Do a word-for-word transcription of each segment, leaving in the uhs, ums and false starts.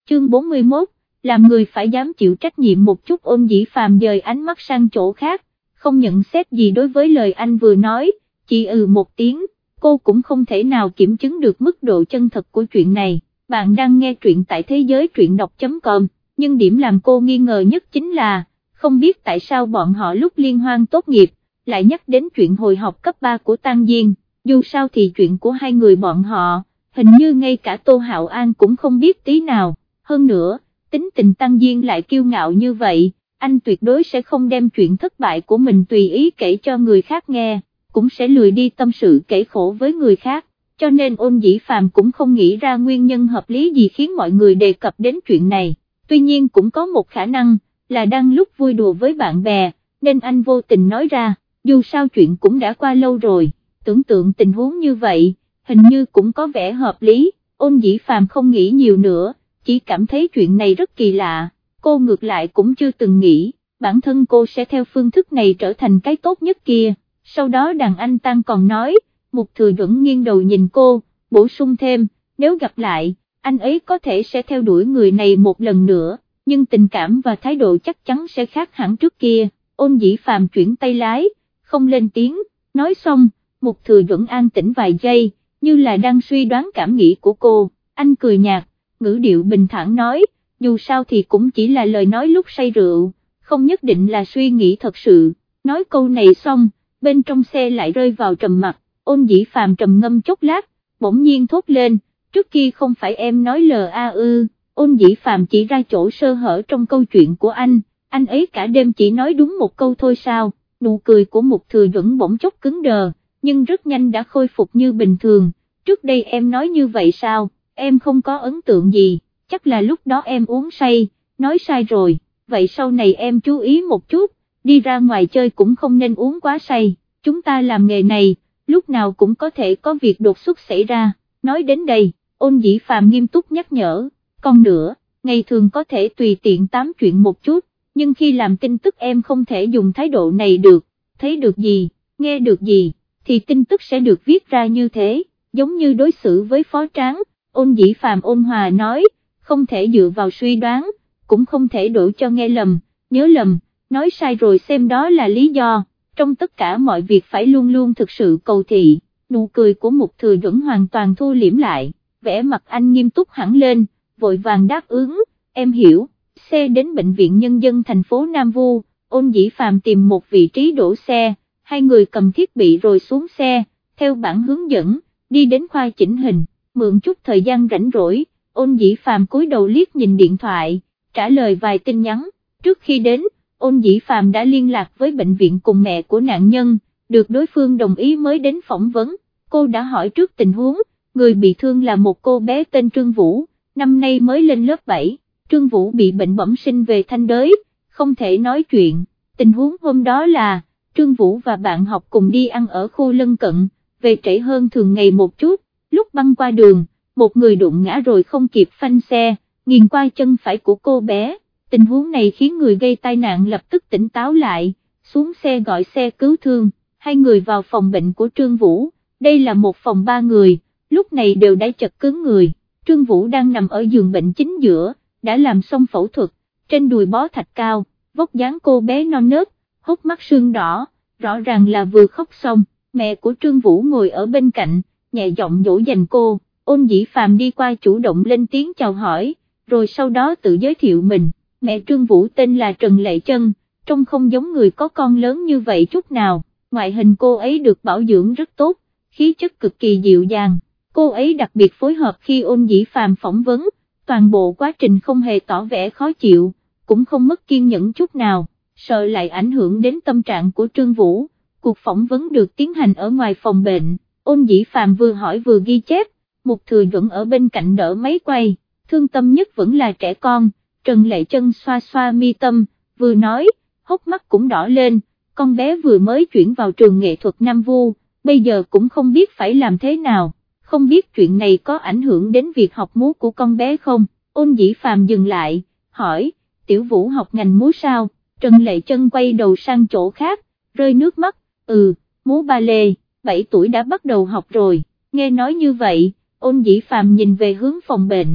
chương bốn mươi mốt, làm người phải dám chịu trách nhiệm một chút. Ôn Dĩ Phàm dời ánh mắt sang chỗ khác, không nhận xét gì đối với lời anh vừa nói, chỉ ừ một tiếng. Cô cũng không thể nào kiểm chứng được mức độ chân thật của chuyện này. Bạn đang nghe truyện tại thế giới truyện đọc chấm com, nhưng điểm làm cô nghi ngờ nhất chính là, không biết tại sao bọn họ lúc liên hoan tốt nghiệp, lại nhắc đến chuyện hồi học cấp ba của Tang Diên. Dù sao thì chuyện của hai người bọn họ, hình như ngay cả Tô Hạo An cũng không biết tí nào. Hơn nữa, tính tình Tang Diên lại kiêu ngạo như vậy, anh tuyệt đối sẽ không đem chuyện thất bại của mình tùy ý kể cho người khác nghe, cũng sẽ lười đi tâm sự kể khổ với người khác, cho nên Ôn Dĩ Phàm cũng không nghĩ ra nguyên nhân hợp lý gì khiến mọi người đề cập đến chuyện này. Tuy nhiên cũng có một khả năng, là đang lúc vui đùa với bạn bè, nên anh vô tình nói ra, dù sao chuyện cũng đã qua lâu rồi, tưởng tượng tình huống như vậy, hình như cũng có vẻ hợp lý. Ôn Dĩ Phàm không nghĩ nhiều nữa, chỉ cảm thấy chuyện này rất kỳ lạ, cô ngược lại cũng chưa từng nghĩ, bản thân cô sẽ theo phương thức này trở thành cái tốt nhất kia. Sau đó đàn anh Tăng còn nói, Mục Thừa Duẩn nghiêng đầu nhìn cô, bổ sung thêm, nếu gặp lại, anh ấy có thể sẽ theo đuổi người này một lần nữa, nhưng tình cảm và thái độ chắc chắn sẽ khác hẳn trước kia. Ôn Dĩ Phàm chuyển tay lái, không lên tiếng, nói xong, Mục Thừa Duẩn an tĩnh vài giây, như là đang suy đoán cảm nghĩ của cô, anh cười nhạt, ngữ điệu bình thản nói, dù sao thì cũng chỉ là lời nói lúc say rượu, không nhất định là suy nghĩ thật sự. Nói câu này xong, bên trong xe lại rơi vào trầm mặc. Ôn Dĩ Phàm trầm ngâm chốc lát, bỗng nhiên thốt lên, trước kia không phải em nói lờ a ư. Ôn Dĩ Phàm chỉ ra chỗ sơ hở trong câu chuyện của anh, anh ấy cả đêm chỉ nói đúng một câu thôi sao? Nụ cười của Mục Thừa Duẩn bỗng chốc cứng đờ, nhưng rất nhanh đã khôi phục như bình thường. Trước đây em nói như vậy sao? Em không có ấn tượng gì, chắc là lúc đó em uống say, nói sai rồi, vậy sau này em chú ý một chút, đi ra ngoài chơi cũng không nên uống quá say, chúng ta làm nghề này, lúc nào cũng có thể có việc đột xuất xảy ra. Nói đến đây, Ôn Dĩ Phàm nghiêm túc nhắc nhở, còn nữa, ngày thường có thể tùy tiện tám chuyện một chút, nhưng khi làm tin tức em không thể dùng thái độ này được, thấy được gì, nghe được gì, thì tin tức sẽ được viết ra như thế, giống như đối xử với Phó Tráng. Ôn Dĩ Phàm ôn hòa nói, không thể dựa vào suy đoán, cũng không thể đổ cho nghe lầm, nhớ lầm, nói sai rồi xem đó là lý do, trong tất cả mọi việc phải luôn luôn thực sự cầu thị. Nụ cười của Mục Thừa Duẩn hoàn toàn thu liễm lại, vẻ mặt anh nghiêm túc hẳn lên, vội vàng đáp ứng, em hiểu. Xe đến bệnh viện nhân dân thành phố Nam Vu, Ôn Dĩ Phàm tìm một vị trí đổ xe, hai người cầm thiết bị rồi xuống xe, theo bản hướng dẫn, đi đến khoa chỉnh hình. Mượn chút thời gian rảnh rỗi, Ôn Dĩ Phàm cúi đầu liếc nhìn điện thoại, trả lời vài tin nhắn. Trước khi đến, Ôn Dĩ Phàm đã liên lạc với bệnh viện cùng mẹ của nạn nhân, được đối phương đồng ý mới đến phỏng vấn. Cô đã hỏi trước tình huống, người bị thương là một cô bé tên Trương Vũ, năm nay mới lên lớp bảy. Trương Vũ bị bệnh bẩm sinh về thanh đới, không thể nói chuyện. Tình huống hôm đó là, Trương Vũ và bạn học cùng đi ăn ở khu lân cận, về trễ hơn thường ngày một chút. Lúc băng qua đường, một người đụng ngã rồi không kịp phanh xe, nghiền qua chân phải của cô bé. Tình huống này khiến người gây tai nạn lập tức tỉnh táo lại, xuống xe gọi xe cứu thương, hai người vào phòng bệnh của Trương Vũ. Đây là một phòng ba người, lúc này đều đã chật cứng người. Trương Vũ đang nằm ở giường bệnh chính giữa, đã làm xong phẫu thuật, trên đùi bó thạch cao, vóc dáng cô bé non nớt, hốc mắt sưng đỏ, rõ ràng là vừa khóc xong. Mẹ của Trương Vũ ngồi ở bên cạnh, nhẹ giọng dỗ dành cô. Ôn Dĩ Phàm đi qua chủ động lên tiếng chào hỏi, rồi sau đó tự giới thiệu mình. Mẹ Trương Vũ tên là Trần Lệ Chân, trông không giống người có con lớn như vậy chút nào, ngoại hình cô ấy được bảo dưỡng rất tốt, khí chất cực kỳ dịu dàng. Cô ấy đặc biệt phối hợp khi Ôn Dĩ Phàm phỏng vấn, toàn bộ quá trình không hề tỏ vẻ khó chịu, cũng không mất kiên nhẫn chút nào, sợ lại ảnh hưởng đến tâm trạng của Trương Vũ. Cuộc phỏng vấn được tiến hành ở ngoài phòng bệnh, Ôn Dĩ Phàm vừa hỏi vừa ghi chép, Mục Thừa Duẩn ở bên cạnh đỡ máy quay, thương tâm nhất vẫn là trẻ con. Trần Lệ Chân xoa xoa mi tâm, vừa nói, hốc mắt cũng đỏ lên, con bé vừa mới chuyển vào trường nghệ thuật Nam Vu, bây giờ cũng không biết phải làm thế nào, không biết chuyện này có ảnh hưởng đến việc học múa của con bé không. Ôn Dĩ Phàm dừng lại, hỏi, Tiểu Vũ học ngành múa sao? Trần Lệ Chân quay đầu sang chỗ khác, rơi nước mắt, ừ, múa ba lê, bảy tuổi đã bắt đầu học rồi. Nghe nói như vậy, Ôn Dĩ Phàm nhìn về hướng phòng bệnh,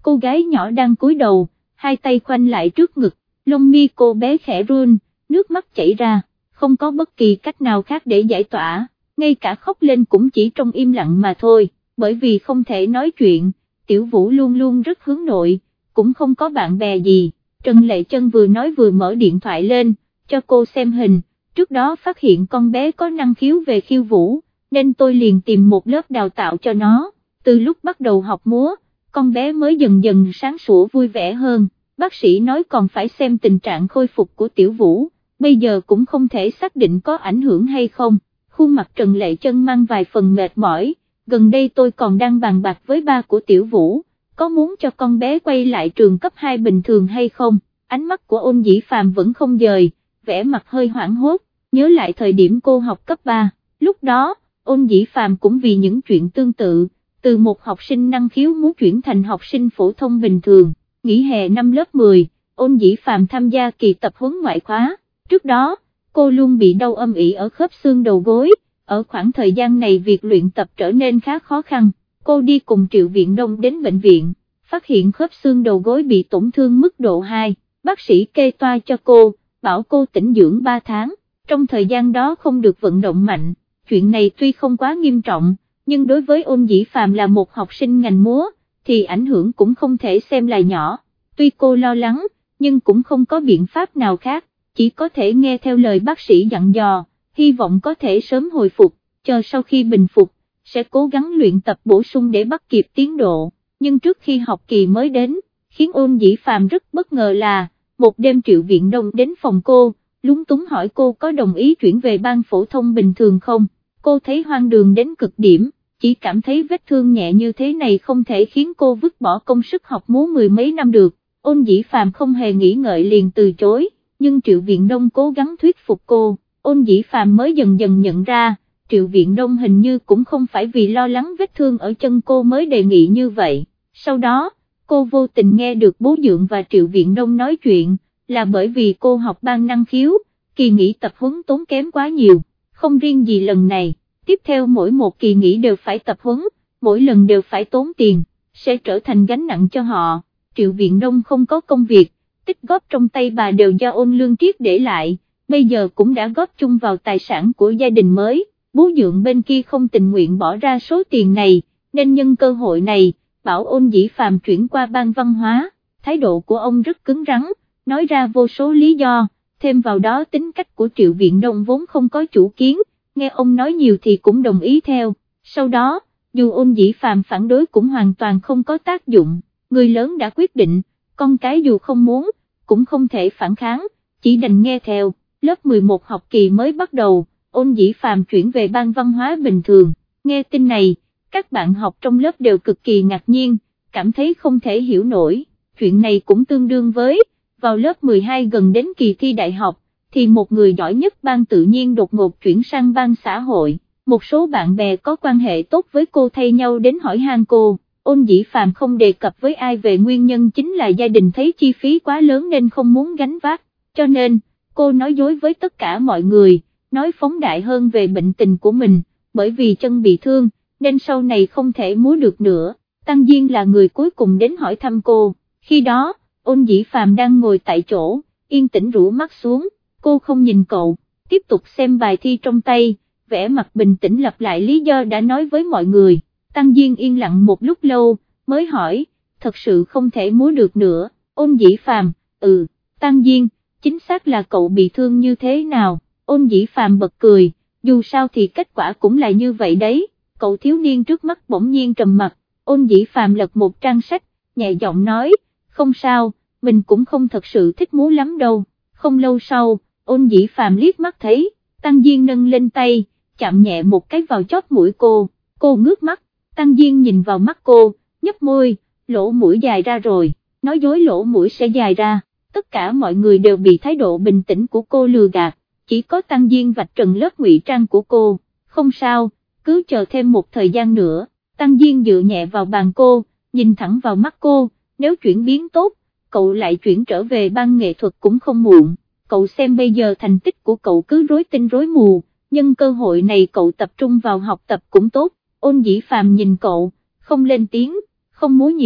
cô gái nhỏ đang cúi đầu, hai tay khoanh lại trước ngực, lông mi cô bé khẽ run, nước mắt chảy ra, không có bất kỳ cách nào khác để giải tỏa, ngay cả khóc lên cũng chỉ trong im lặng mà thôi, bởi vì không thể nói chuyện, Tiểu Vũ luôn luôn rất hướng nội, cũng không có bạn bè gì. Trần Lệ Chân vừa nói vừa mở điện thoại lên, cho cô xem hình, trước đó phát hiện con bé có năng khiếu về khiêu vũ, nên tôi liền tìm một lớp đào tạo cho nó, từ lúc bắt đầu học múa, con bé mới dần dần sáng sủa vui vẻ hơn, bác sĩ nói còn phải xem tình trạng khôi phục của Tiểu Vũ, bây giờ cũng không thể xác định có ảnh hưởng hay không, khuôn mặt Trần Lệ Chân mang vài phần mệt mỏi, gần đây tôi còn đang bàn bạc với ba của Tiểu Vũ, có muốn cho con bé quay lại trường cấp hai bình thường hay không, ánh mắt của Ôn Dĩ Phàm vẫn không dời, vẻ mặt hơi hoảng hốt, nhớ lại thời điểm cô học cấp ba, lúc đó, Ôn Dĩ Phàm cũng vì những chuyện tương tự, từ một học sinh năng khiếu muốn chuyển thành học sinh phổ thông bình thường, nghỉ hè năm lớp mười, Ôn Dĩ Phàm tham gia kỳ tập huấn ngoại khóa, trước đó, cô luôn bị đau âm ỉ ở khớp xương đầu gối, ở khoảng thời gian này việc luyện tập trở nên khá khó khăn, cô đi cùng Triệu Viện Đông đến bệnh viện, phát hiện khớp xương đầu gối bị tổn thương mức độ hai, bác sĩ kê toa cho cô, bảo cô tĩnh dưỡng ba tháng, trong thời gian đó không được vận động mạnh, chuyện này tuy không quá nghiêm trọng, nhưng đối với Ôn Dĩ Phàm là một học sinh ngành múa, thì ảnh hưởng cũng không thể xem là nhỏ, tuy cô lo lắng, nhưng cũng không có biện pháp nào khác, chỉ có thể nghe theo lời bác sĩ dặn dò, hy vọng có thể sớm hồi phục, chờ sau khi bình phục, sẽ cố gắng luyện tập bổ sung để bắt kịp tiến độ, nhưng trước khi học kỳ mới đến, khiến Ôn Dĩ Phàm rất bất ngờ là, một đêm Triệu Viện Đông đến phòng cô, lúng túng hỏi cô có đồng ý chuyển về ban phổ thông bình thường không, cô thấy hoang đường đến cực điểm, chỉ cảm thấy vết thương nhẹ như thế này không thể khiến cô vứt bỏ công sức học múa mười mấy năm được, Ôn Dĩ Phàm không hề nghĩ ngợi liền từ chối, nhưng Triệu Viện Đông cố gắng thuyết phục cô, Ôn Dĩ Phàm mới dần dần nhận ra, Triệu Viện Đông hình như cũng không phải vì lo lắng vết thương ở chân cô mới đề nghị như vậy, sau đó, cô vô tình nghe được bố Dượng và Triệu Viện Đông nói chuyện, là bởi vì cô học ban năng khiếu, kỳ nghỉ tập huấn tốn kém quá nhiều, không riêng gì lần này, tiếp theo mỗi một kỳ nghỉ đều phải tập huấn, mỗi lần đều phải tốn tiền, sẽ trở thành gánh nặng cho họ, Triệu Viện Đông không có công việc, tích góp trong tay bà đều do Ôn Lương Triết để lại, bây giờ cũng đã góp chung vào tài sản của gia đình mới, bố Dượng bên kia không tình nguyện bỏ ra số tiền này, nên nhân cơ hội này, bảo Ôn Dĩ Phàm chuyển qua ban văn hóa, thái độ của ông rất cứng rắn, nói ra vô số lý do, thêm vào đó tính cách của Triệu Viện Đông vốn không có chủ kiến, nghe ông nói nhiều thì cũng đồng ý theo, sau đó, dù Ôn Dĩ Phàm phản đối cũng hoàn toàn không có tác dụng, người lớn đã quyết định, con cái dù không muốn, cũng không thể phản kháng, chỉ đành nghe theo, lớp mười một học kỳ mới bắt đầu, Ôn Dĩ Phàm chuyển về ban văn hóa bình thường, nghe tin này, các bạn học trong lớp đều cực kỳ ngạc nhiên, cảm thấy không thể hiểu nổi, chuyện này cũng tương đương với, vào lớp mười hai gần đến kỳ thi đại học, thì một người giỏi nhất ban tự nhiên đột ngột chuyển sang ban xã hội, một số bạn bè có quan hệ tốt với cô thay nhau đến hỏi han cô, Ôn Dĩ Phàm không đề cập với ai về nguyên nhân chính là gia đình thấy chi phí quá lớn nên không muốn gánh vác, cho nên, cô nói dối với tất cả mọi người, nói phóng đại hơn về bệnh tình của mình, bởi vì chân bị thương, nên sau này không thể múa được nữa, Tăng Diên là người cuối cùng đến hỏi thăm cô, khi đó, Ôn Dĩ Phàm đang ngồi tại chỗ, yên tĩnh rũ mắt xuống, cô không nhìn cậu, tiếp tục xem bài thi trong tay, vẻ mặt bình tĩnh lặp lại lý do đã nói với mọi người, Tăng Diên yên lặng một lúc lâu, mới hỏi, thật sự không thể múa được nữa, Ôn Dĩ Phàm, ừ, Tăng Diên, chính xác là cậu bị thương như thế nào, Ôn Dĩ Phàm bật cười, dù sao thì kết quả cũng là như vậy đấy, cậu thiếu niên trước mắt bỗng nhiên trầm mặt, Ôn Dĩ Phàm lật một trang sách, nhẹ giọng nói, không sao, mình cũng không thật sự thích múa lắm đâu, không lâu sau, Ôn Dĩ Phàm liếc mắt thấy, Tăng Diên nâng lên tay, chạm nhẹ một cái vào chóp mũi cô, cô ngước mắt, Tăng Diên nhìn vào mắt cô, nhếch môi, lỗ mũi dài ra rồi, nói dối lỗ mũi sẽ dài ra, tất cả mọi người đều bị thái độ bình tĩnh của cô lừa gạt, chỉ có Tăng Diên vạch trần lớp ngụy trang của cô, không sao, cứ chờ thêm một thời gian nữa, Tăng Diên dựa nhẹ vào bàn cô, nhìn thẳng vào mắt cô, nếu chuyển biến tốt, cậu lại chuyển trở về ban nghệ thuật cũng không muộn, cậu xem bây giờ thành tích của cậu cứ rối tinh rối mù, nhân cơ hội này cậu tập trung vào học tập cũng tốt, Ôn Dĩ Phàm nhìn cậu, không lên tiếng, không múa nhiều,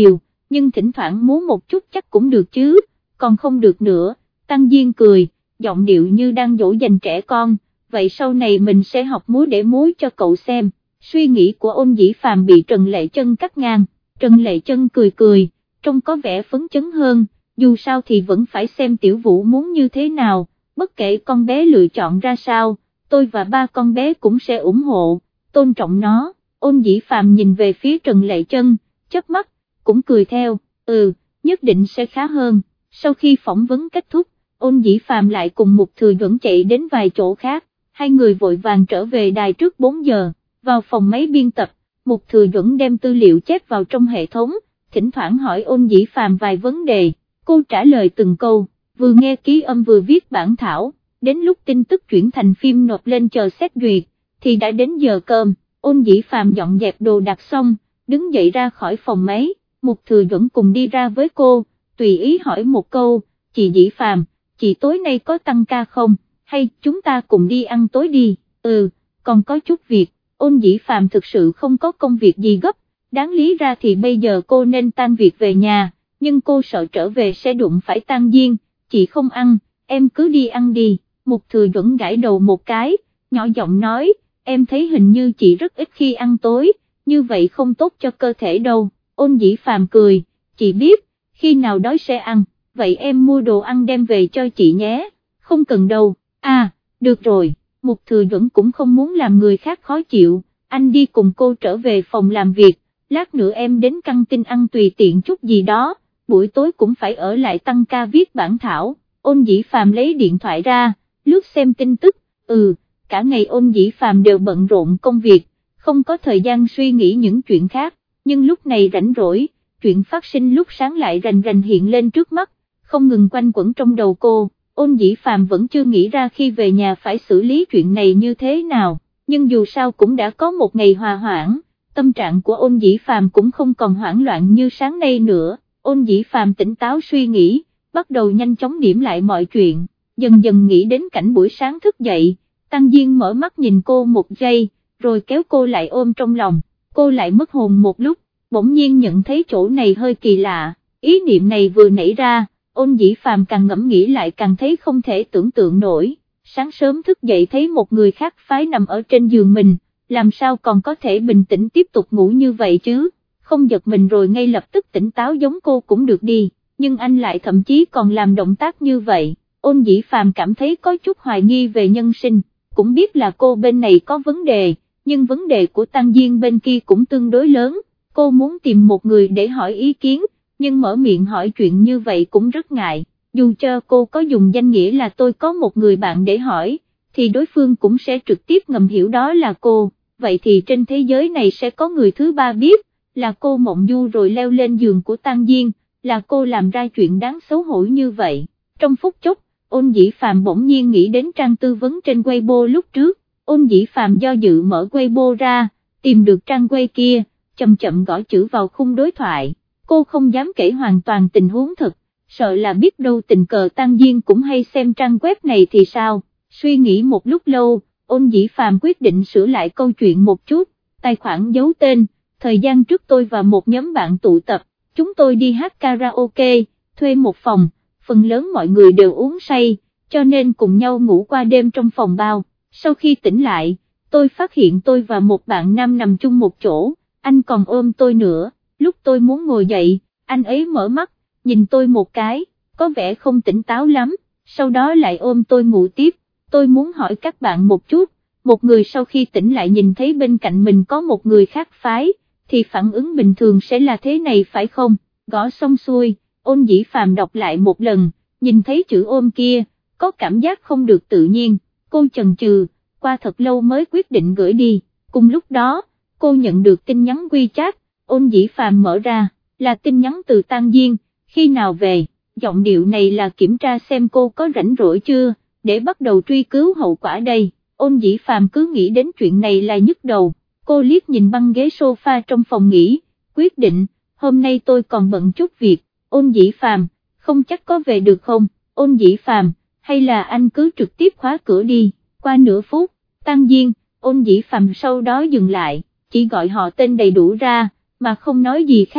nhưng thỉnh thoảng múa một chút chắc cũng được chứ, còn không được nữa. Tăng Diên cười, giọng điệu như đang dỗ dành trẻ con, vậy sau này mình sẽ học múa để múa cho cậu xem. Suy nghĩ của Ôn Dĩ Phàm bị Trần Lệ Chân cắt ngang. Trần Lệ Chân cười cười, trông có vẻ phấn chấn hơn, dù sao thì vẫn phải xem Tiểu Vũ muốn như thế nào, bất kể con bé lựa chọn ra sao, tôi và ba con bé cũng sẽ ủng hộ, tôn trọng nó. Ôn Dĩ Phàm nhìn về phía Trần Lệ Chân, chớp mắt, cũng cười theo, ừ, nhất định sẽ khá hơn. Sau khi phỏng vấn kết thúc, Ôn Dĩ Phàm lại cùng Mục Thừa Duẩn chạy đến vài chỗ khác, hai người vội vàng trở về đài trước bốn giờ, vào phòng máy biên tập, Mục Thừa Duẩn đem tư liệu chép vào trong hệ thống, thỉnh thoảng hỏi Ôn Dĩ Phàm vài vấn đề, cô trả lời từng câu, vừa nghe ký âm vừa viết bản thảo, đến lúc tin tức chuyển thành phim nộp lên chờ xét duyệt, thì đã đến giờ cơm. Ôn Dĩ Phàm dọn dẹp đồ đạc xong, đứng dậy ra khỏi phòng máy, Mục Thừa Duẩn cùng đi ra với cô, tùy ý hỏi một câu, chị Dĩ Phàm, chị tối nay có tăng ca không, hay chúng ta cùng đi ăn tối đi, ừ, còn có chút việc. Ôn Dĩ Phàm thực sự không có công việc gì gấp, đáng lý ra thì bây giờ cô nên tan việc về nhà, nhưng cô sợ trở về sẽ đụng phải Tăng Diên, chị không ăn, em cứ đi ăn đi. Mục Thừa Duẩn gãi đầu một cái, nhỏ giọng nói, em thấy hình như chị rất ít khi ăn tối, như vậy không tốt cho cơ thể đâu. Ôn Dĩ Phàm cười, chị biết, khi nào đói sẽ ăn, vậy em mua đồ ăn đem về cho chị nhé. Không cần đâu, à, được rồi. Mục Thừa Duẩn cũng không muốn làm người khác khó chịu, anh đi cùng cô trở về phòng làm việc, lát nữa em đến căng tin ăn tùy tiện chút gì đó, buổi tối cũng phải ở lại tăng ca viết bản thảo. Ôn Dĩ Phàm lấy điện thoại ra, lướt xem tin tức, ừ, cả ngày Ôn Dĩ Phàm đều bận rộn công việc, không có thời gian suy nghĩ những chuyện khác, nhưng lúc này rảnh rỗi, chuyện phát sinh lúc sáng lại rành rành hiện lên trước mắt, không ngừng quanh quẩn trong đầu cô. Ôn Dĩ Phàm vẫn chưa nghĩ ra khi về nhà phải xử lý chuyện này như thế nào, nhưng dù sao cũng đã có một ngày hòa hoãn, tâm trạng của Ôn Dĩ Phàm cũng không còn hoảng loạn như sáng nay nữa. Ôn Dĩ Phàm tỉnh táo suy nghĩ, bắt đầu nhanh chóng điểm lại mọi chuyện, dần dần nghĩ đến cảnh buổi sáng thức dậy, Tăng Diên mở mắt nhìn cô một giây, rồi kéo cô lại ôm trong lòng, cô lại mất hồn một lúc, bỗng nhiên nhận thấy chỗ này hơi kỳ lạ, ý niệm này vừa nảy ra. Ôn Dĩ Phàm càng ngẫm nghĩ lại càng thấy không thể tưởng tượng nổi, sáng sớm thức dậy thấy một người khác phái nằm ở trên giường mình, làm sao còn có thể bình tĩnh tiếp tục ngủ như vậy chứ, không giật mình rồi ngay lập tức tỉnh táo giống cô cũng được đi, nhưng anh lại thậm chí còn làm động tác như vậy. Ôn Dĩ Phàm cảm thấy có chút hoài nghi về nhân sinh, cũng biết là cô bên này có vấn đề, nhưng vấn đề của Tăng Diên bên kia cũng tương đối lớn, cô muốn tìm một người để hỏi ý kiến, nhưng mở miệng hỏi chuyện như vậy cũng rất ngại, dù cho cô có dùng danh nghĩa là tôi có một người bạn để hỏi, thì đối phương cũng sẽ trực tiếp ngầm hiểu đó là cô, vậy thì trên thế giới này sẽ có người thứ ba biết, là cô mộng du rồi leo lên giường của Tăng Diên, là cô làm ra chuyện đáng xấu hổ như vậy. Trong phút chốc, Ôn Dĩ Phàm bỗng nhiên nghĩ đến trang tư vấn trên Weibo lúc trước, Ôn Dĩ Phàm do dự mở Weibo ra, tìm được trang Weibo kia, chậm chậm gõ chữ vào khung đối thoại. Cô không dám kể hoàn toàn tình huống thật, sợ là biết đâu tình cờ Tăng Diên cũng hay xem trang web này thì sao. Suy nghĩ một lúc lâu, Ôn Dĩ Phàm quyết định sửa lại câu chuyện một chút, tài khoản giấu tên, thời gian trước tôi và một nhóm bạn tụ tập, chúng tôi đi hát karaoke, thuê một phòng, phần lớn mọi người đều uống say, cho nên cùng nhau ngủ qua đêm trong phòng bao. Sau khi tỉnh lại, tôi phát hiện tôi và một bạn nam nằm chung một chỗ, anh còn ôm tôi nữa. Lúc tôi muốn ngồi dậy, anh ấy mở mắt, nhìn tôi một cái, có vẻ không tỉnh táo lắm, sau đó lại ôm tôi ngủ tiếp. Tôi muốn hỏi các bạn một chút, một người sau khi tỉnh lại nhìn thấy bên cạnh mình có một người khác phái, thì phản ứng bình thường sẽ là thế này phải không? Gõ xong xuôi, Ôn Dĩ Phàm đọc lại một lần, nhìn thấy chữ ôm kia, có cảm giác không được tự nhiên, cô chần chừ, qua thật lâu mới quyết định gửi đi. Cùng lúc đó, cô nhận được tin nhắn WeChat. Ôn Dĩ Phàm mở ra, là tin nhắn từ Tăng Diên, khi nào về, giọng điệu này là kiểm tra xem cô có rảnh rỗi chưa, để bắt đầu truy cứu hậu quả đây. Ôn Dĩ Phàm cứ nghĩ đến chuyện này là nhức đầu, cô liếc nhìn băng ghế sofa trong phòng nghỉ, quyết định, hôm nay tôi còn bận chút việc. Ôn Dĩ Phàm, không chắc có về được không? Ôn Dĩ Phàm, hay là anh cứ trực tiếp khóa cửa đi. Qua nửa phút, Tăng Diên, Ôn Dĩ Phàm sau đó dừng lại, chỉ gọi họ tên đầy đủ ra, mà không nói gì khác,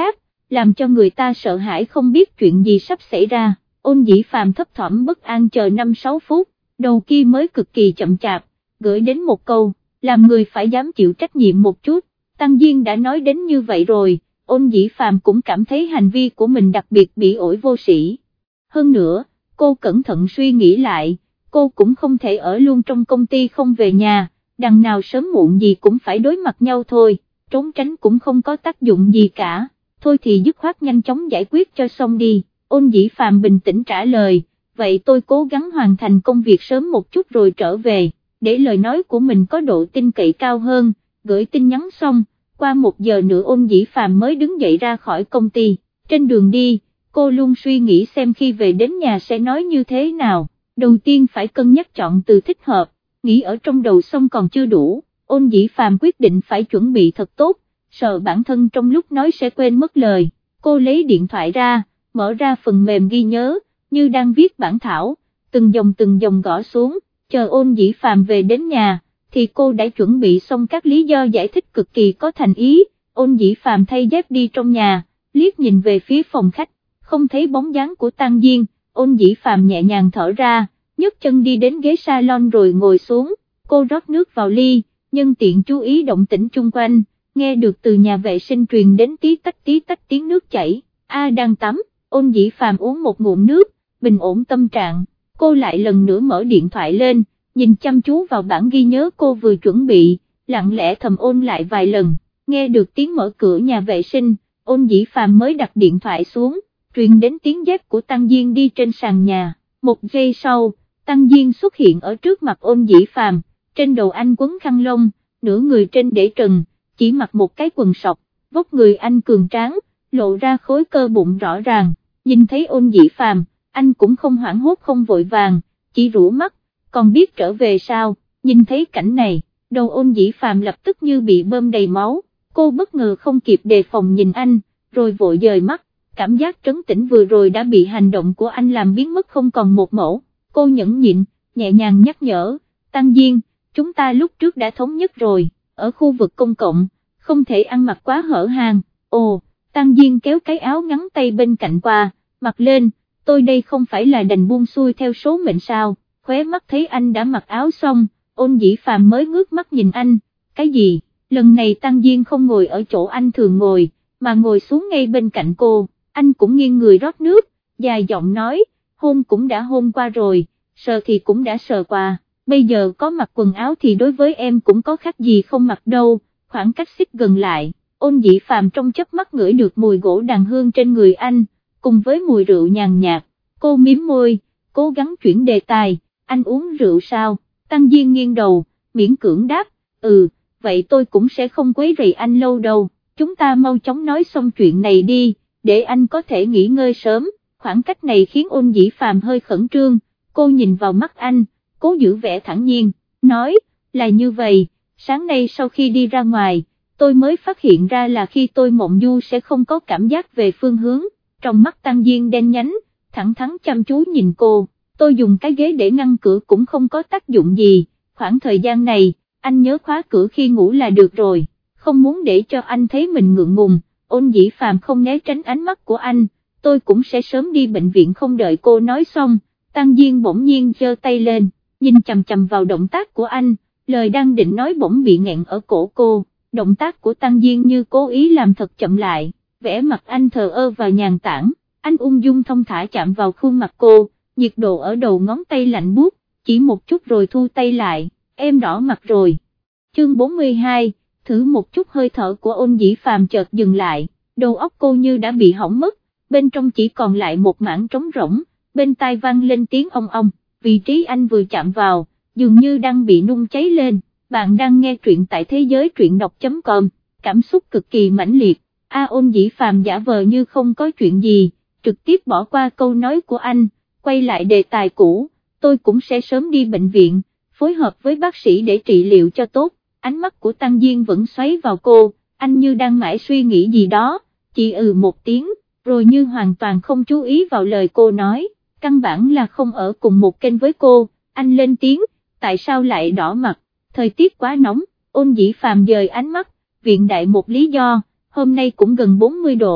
làm cho người ta sợ hãi không biết chuyện gì sắp xảy ra. Ôn Dĩ Phàm thấp thỏm bất an chờ năm sáu phút, đầu kia mới cực kỳ chậm chạp, gửi đến một câu, làm người phải dám chịu trách nhiệm một chút. Tăng Diên đã nói đến như vậy rồi, Ôn Dĩ Phàm cũng cảm thấy hành vi của mình đặc biệt bị ổi vô sĩ. Hơn nữa, cô cẩn thận suy nghĩ lại, cô cũng không thể ở luôn trong công ty không về nhà, đằng nào sớm muộn gì cũng phải đối mặt nhau thôi, trốn tránh cũng không có tác dụng gì cả, thôi thì dứt khoát nhanh chóng giải quyết cho xong đi. Ôn Dĩ Phàm bình tĩnh trả lời, vậy tôi cố gắng hoàn thành công việc sớm một chút rồi trở về, để lời nói của mình có độ tin cậy cao hơn. Gửi tin nhắn xong, qua một giờ nữa Ôn Dĩ Phàm mới đứng dậy ra khỏi công ty. Trên đường đi, cô luôn suy nghĩ xem khi về đến nhà sẽ nói như thế nào, đầu tiên phải cân nhắc chọn từ thích hợp, nghĩ ở trong đầu xong còn chưa đủ, Ôn Dĩ Phàm quyết định phải chuẩn bị thật tốt, sợ bản thân trong lúc nói sẽ quên mất lời. Cô lấy điện thoại ra, mở ra phần mềm ghi nhớ, như đang viết bản thảo, từng dòng từng dòng gõ xuống, chờ Ôn Dĩ Phàm về đến nhà, thì cô đã chuẩn bị xong các lý do giải thích cực kỳ có thành ý. Ôn Dĩ Phàm thay dép đi trong nhà, liếc nhìn về phía phòng khách, không thấy bóng dáng của Tăng Diên, Ôn Dĩ Phàm nhẹ nhàng thở ra, nhấc chân đi đến ghế salon rồi ngồi xuống, cô rót nước vào ly, nhân tiện chú ý động tĩnh chung quanh, nghe được từ nhà vệ sinh truyền đến tí tách tí tách tiếng nước chảy, a đang tắm. Ôn Dĩ Phàm uống một ngụm nước, bình ổn tâm trạng, cô lại lần nữa mở điện thoại lên, nhìn chăm chú vào bản ghi nhớ cô vừa chuẩn bị, lặng lẽ thầm ôn lại vài lần, nghe được tiếng mở cửa nhà vệ sinh, Ôn Dĩ Phàm mới đặt điện thoại xuống, truyền đến tiếng dép của Tăng Diên đi trên sàn nhà. Một giây sau, Tăng Diên xuất hiện ở trước mặt Ôn Dĩ Phàm, trên đầu anh quấn khăn lông, nửa người trên để trần, chỉ mặc một cái quần sọc, vóc người anh cường tráng, lộ ra khối cơ bụng rõ ràng. Nhìn thấy Ôn Dĩ Phàm, anh cũng không hoảng hốt không vội vàng, chỉ rũ mắt, còn biết trở về sao. Nhìn thấy cảnh này, đầu Ôn Dĩ Phàm lập tức như bị bơm đầy máu, cô bất ngờ không kịp đề phòng nhìn anh, rồi vội dời mắt, cảm giác trấn tĩnh vừa rồi đã bị hành động của anh làm biến mất không còn một mẫu. Cô nhẫn nhịn, nhẹ nhàng nhắc nhở, Tăng Diên, chúng ta lúc trước đã thống nhất rồi, ở khu vực công cộng, không thể ăn mặc quá hở hang. Ồ, Tăng Diên kéo cái áo ngắn tay bên cạnh qua, mặc lên, tôi đây không phải là đành buông xuôi theo số mệnh sao. Khóe mắt thấy anh đã mặc áo xong, Ôn Dĩ Phàm mới ngước mắt nhìn anh, cái gì, lần này Tăng Diên không ngồi ở chỗ anh thường ngồi, mà ngồi xuống ngay bên cạnh cô, anh cũng nghiêng người rót nước, dài giọng nói, hôn cũng đã hôn qua rồi, sờ thì cũng đã sờ qua, bây giờ có mặc quần áo thì đối với em cũng có khác gì không mặc đâu. Khoảng cách xích gần lại, Ôn Dĩ Phàm trong chớp mắt ngửi được mùi gỗ đàn hương trên người anh, cùng với mùi rượu nhàn nhạt, cô mím môi, cố gắng chuyển đề tài, anh uống rượu sao? Tăng Diên nghiêng đầu, miễn cưỡng đáp, ừ, vậy tôi cũng sẽ không quấy rầy anh lâu đâu, chúng ta mau chóng nói xong chuyện này đi, để anh có thể nghỉ ngơi sớm. Khoảng cách này khiến Ôn Dĩ Phàm hơi khẩn trương, cô nhìn vào mắt anh, cố giữ vẻ thản nhiên, nói, là như vậy, sáng nay sau khi đi ra ngoài, tôi mới phát hiện ra là khi tôi mộng du sẽ không có cảm giác về phương hướng. Trong mắt Tăng Diên đen nhánh, thẳng thắn chăm chú nhìn cô, tôi dùng cái ghế để ngăn cửa cũng không có tác dụng gì, khoảng thời gian này, anh nhớ khóa cửa khi ngủ là được rồi, không muốn để cho anh thấy mình ngượng ngùng. Ôn Dĩ Phàm không né tránh ánh mắt của anh, tôi cũng sẽ sớm đi bệnh viện. Không đợi cô nói xong, Tăng Diên bỗng nhiên giơ tay lên, nhìn chằm chằm vào động tác của anh, lời đang định nói bỗng bị nghẹn ở cổ cô, động tác của Tăng Diên như cố ý làm thật chậm lại, vẻ mặt anh thờ ơ và nhàn tản, anh ung dung thong thả chạm vào khuôn mặt cô, nhiệt độ ở đầu ngón tay lạnh buốt, chỉ một chút rồi thu tay lại, em đỏ mặt rồi. Chương bốn mươi hai, thử một chút. Hơi thở của Ôn Dĩ Phàm chợt dừng lại, đầu óc cô như đã bị hỏng mất, bên trong chỉ còn lại một mảng trống rỗng, bên tai vang lên tiếng ong ong, vị trí anh vừa chạm vào, dường như đang bị nung cháy lên. Bạn đang nghe truyện tại thế giới truyện đọc chấm com, cảm xúc cực kỳ mãnh liệt. A Ôn Dĩ Phàm giả vờ như không có chuyện gì, trực tiếp bỏ qua câu nói của anh, quay lại đề tài cũ, tôi cũng sẽ sớm đi bệnh viện, phối hợp với bác sĩ để trị liệu cho tốt. Ánh mắt của Tăng Diên vẫn xoáy vào cô, anh như đang mãi suy nghĩ gì đó, chỉ ừ một tiếng, rồi như hoàn toàn không chú ý vào lời cô nói, căn bản là không ở cùng một kênh với cô. Anh lên tiếng, tại sao lại đỏ mặt? Thời tiết quá nóng. Ôn Dĩ Phàm dời ánh mắt, viện đại một lý do, hôm nay cũng gần bốn mươi độ,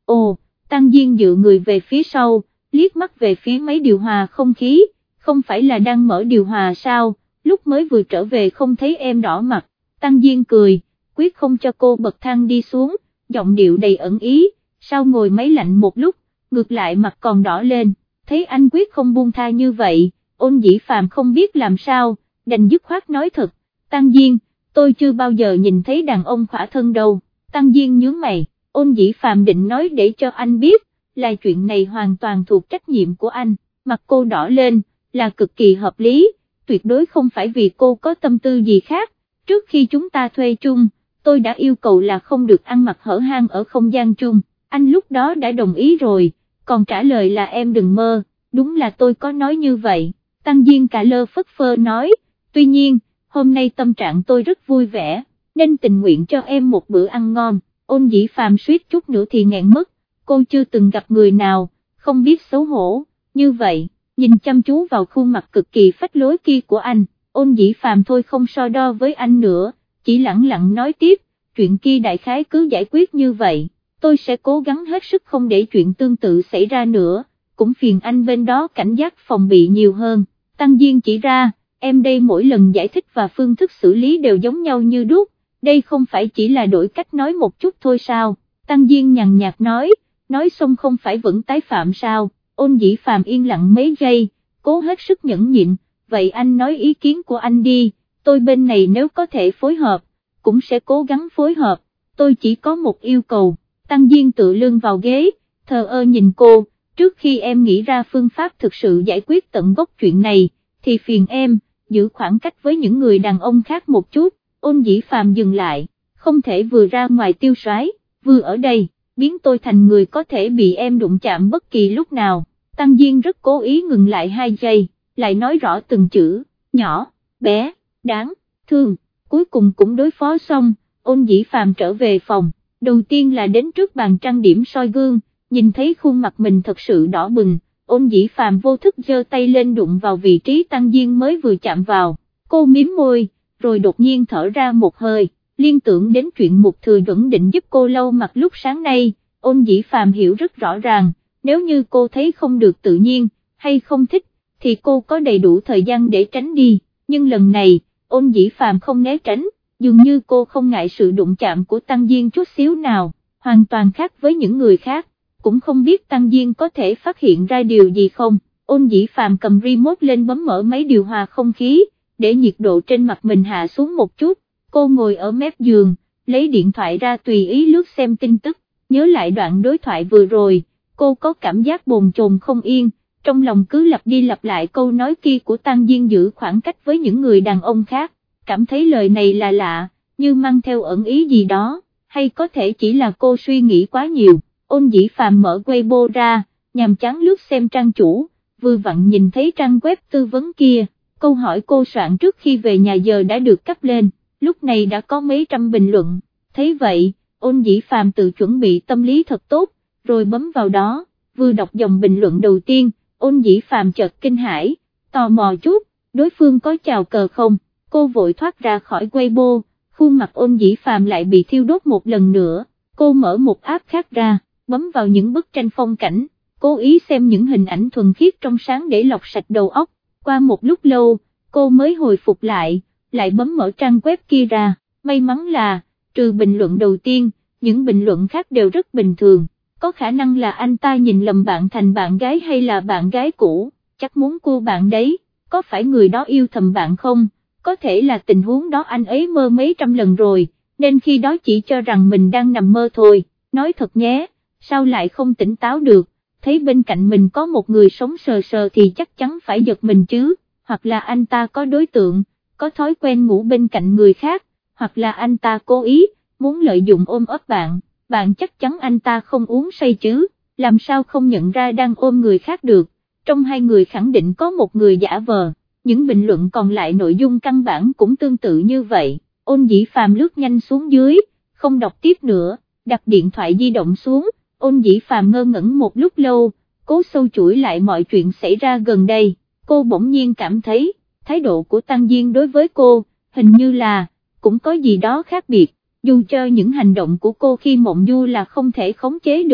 Ồ, Tăng Diên dựa người về phía sau, liếc mắt về phía máy điều hòa không khí, không phải là đang mở điều hòa sao, lúc mới vừa trở về không thấy em đỏ mặt. Tăng Diên cười, quyết không cho cô bậc thang đi xuống, giọng điệu đầy ẩn ý, sao ngồi máy lạnh một lúc, ngược lại mặt còn đỏ lên, thấy anh quyết không buông tha như vậy, Ôn Dĩ Phàm không biết làm sao, đành dứt khoát nói thật, Tăng Diên, tôi chưa bao giờ nhìn thấy đàn ông khỏa thân đâu. Tăng Diên nhướng mày, Ôn Dĩ Phàm định nói để cho anh biết, là chuyện này hoàn toàn thuộc trách nhiệm của anh, mặt cô đỏ lên, là cực kỳ hợp lý, tuyệt đối không phải vì cô có tâm tư gì khác, trước khi chúng ta thuê chung, tôi đã yêu cầu là không được ăn mặc hở hang ở không gian chung, anh lúc đó đã đồng ý rồi, còn trả lời là em đừng mơ, đúng là tôi có nói như vậy. Tăng Diên cà lơ phất phơ nói, tuy nhiên, hôm nay tâm trạng tôi rất vui vẻ, nên tình nguyện cho em một bữa ăn ngon. Ôn Dĩ Phàm suýt chút nữa thì nghẹn mất, cô chưa từng gặp người nào, không biết xấu hổ, như vậy, nhìn chăm chú vào khuôn mặt cực kỳ phách lối kia của anh, Ôn Dĩ Phàm thôi không so đo với anh nữa, chỉ lẳng lặng nói tiếp, chuyện kia đại khái cứ giải quyết như vậy, tôi sẽ cố gắng hết sức không để chuyện tương tự xảy ra nữa, cũng phiền anh bên đó cảnh giác phòng bị nhiều hơn. Tăng Diên chỉ ra, em đây mỗi lần giải thích và phương thức xử lý đều giống nhau như đúc, đây không phải chỉ là đổi cách nói một chút thôi sao. Tăng Diên nhàn nhạt nói, nói xong không phải vẫn tái phạm sao. Ôn Dĩ Phàm yên lặng mấy giây, cố hết sức nhẫn nhịn, vậy anh nói ý kiến của anh đi, tôi bên này nếu có thể phối hợp, cũng sẽ cố gắng phối hợp, tôi chỉ có một yêu cầu. Tăng Diên tựa lưng vào ghế, thờ ơ nhìn cô, trước khi em nghĩ ra phương pháp thực sự giải quyết tận gốc chuyện này, thì phiền em, giữ khoảng cách với những người đàn ông khác một chút. Ôn Dĩ Phàm dừng lại, không thể vừa ra ngoài tiêu soái, vừa ở đây, biến tôi thành người có thể bị em đụng chạm bất kỳ lúc nào. Tăng Diên rất cố ý ngừng lại hai giây, lại nói rõ từng chữ, nhỏ, bé, đáng, thương, cuối cùng cũng đối phó xong. Ôn Dĩ Phàm trở về phòng, đầu tiên là đến trước bàn trang điểm soi gương, nhìn thấy khuôn mặt mình thật sự đỏ bừng, Ôn Dĩ Phàm vô thức giơ tay lên đụng vào vị trí Tăng Diên mới vừa chạm vào, cô mím môi, rồi đột nhiên thở ra một hơi, liên tưởng đến chuyện Mục Thừa Duẩn định giúp cô lau mặt lúc sáng nay, Ôn Dĩ Phàm hiểu rất rõ ràng, nếu như cô thấy không được tự nhiên, hay không thích, thì cô có đầy đủ thời gian để tránh đi, nhưng lần này, Ôn Dĩ Phàm không né tránh, dường như cô không ngại sự đụng chạm của Tăng Diên chút xíu nào, hoàn toàn khác với những người khác, cũng không biết Tăng Diên có thể phát hiện ra điều gì không. Ôn Dĩ Phàm cầm remote lên bấm mở máy điều hòa không khí, để nhiệt độ trên mặt mình hạ xuống một chút, cô ngồi ở mép giường, lấy điện thoại ra tùy ý lướt xem tin tức, nhớ lại đoạn đối thoại vừa rồi, cô có cảm giác bồn chồn không yên, trong lòng cứ lặp đi lặp lại câu nói kia của Tăng Diên giữ khoảng cách với những người đàn ông khác, cảm thấy lời này là lạ, như mang theo ẩn ý gì đó, hay có thể chỉ là cô suy nghĩ quá nhiều. Ôn Dĩ Phàm mở Weibo ra, nhàm chán lướt xem trang chủ, vừa vặn nhìn thấy trang web tư vấn kia, câu hỏi cô soạn trước khi về nhà giờ đã được cấp lên, lúc này đã có mấy trăm bình luận, thấy vậy, Ôn Dĩ Phàm tự chuẩn bị tâm lý thật tốt, rồi bấm vào đó, vừa đọc dòng bình luận đầu tiên, Ôn Dĩ Phàm chợt kinh hãi, tò mò chút, đối phương có chào cờ không, cô vội thoát ra khỏi Weibo, khuôn mặt Ôn Dĩ Phàm lại bị thiêu đốt một lần nữa, cô mở một app khác ra, bấm vào những bức tranh phong cảnh, cố ý xem những hình ảnh thuần khiết trong sáng để lọc sạch đầu óc, qua một lúc lâu, cô mới hồi phục lại, lại bấm mở trang web kia ra, may mắn là, trừ bình luận đầu tiên, những bình luận khác đều rất bình thường, có khả năng là anh ta nhìn lầm bạn thành bạn gái hay là bạn gái cũ, chắc muốn cua bạn đấy, có phải người đó yêu thầm bạn không, có thể là tình huống đó anh ấy mơ mấy trăm lần rồi, nên khi đó chỉ cho rằng mình đang nằm mơ thôi, nói thật nhé, sao lại không tỉnh táo được, thấy bên cạnh mình có một người sống sờ sờ thì chắc chắn phải giật mình chứ, hoặc là anh ta có đối tượng, có thói quen ngủ bên cạnh người khác, hoặc là anh ta cố ý, muốn lợi dụng ôm ấp bạn, bạn chắc chắn anh ta không uống say chứ, làm sao không nhận ra đang ôm người khác được, trong hai người khẳng định có một người giả vờ, những bình luận còn lại nội dung căn bản cũng tương tự như vậy, Ôn Dĩ Phàm lướt nhanh xuống dưới, không đọc tiếp nữa, đặt điện thoại di động xuống, Ôn Dĩ Phàm ngơ ngẩn một lúc lâu, cố sâu chuỗi lại mọi chuyện xảy ra gần đây, cô bỗng nhiên cảm thấy, thái độ của Tăng Diên đối với cô, hình như là, cũng có gì đó khác biệt, dù cho những hành động của cô khi mộng du là không thể khống chế được,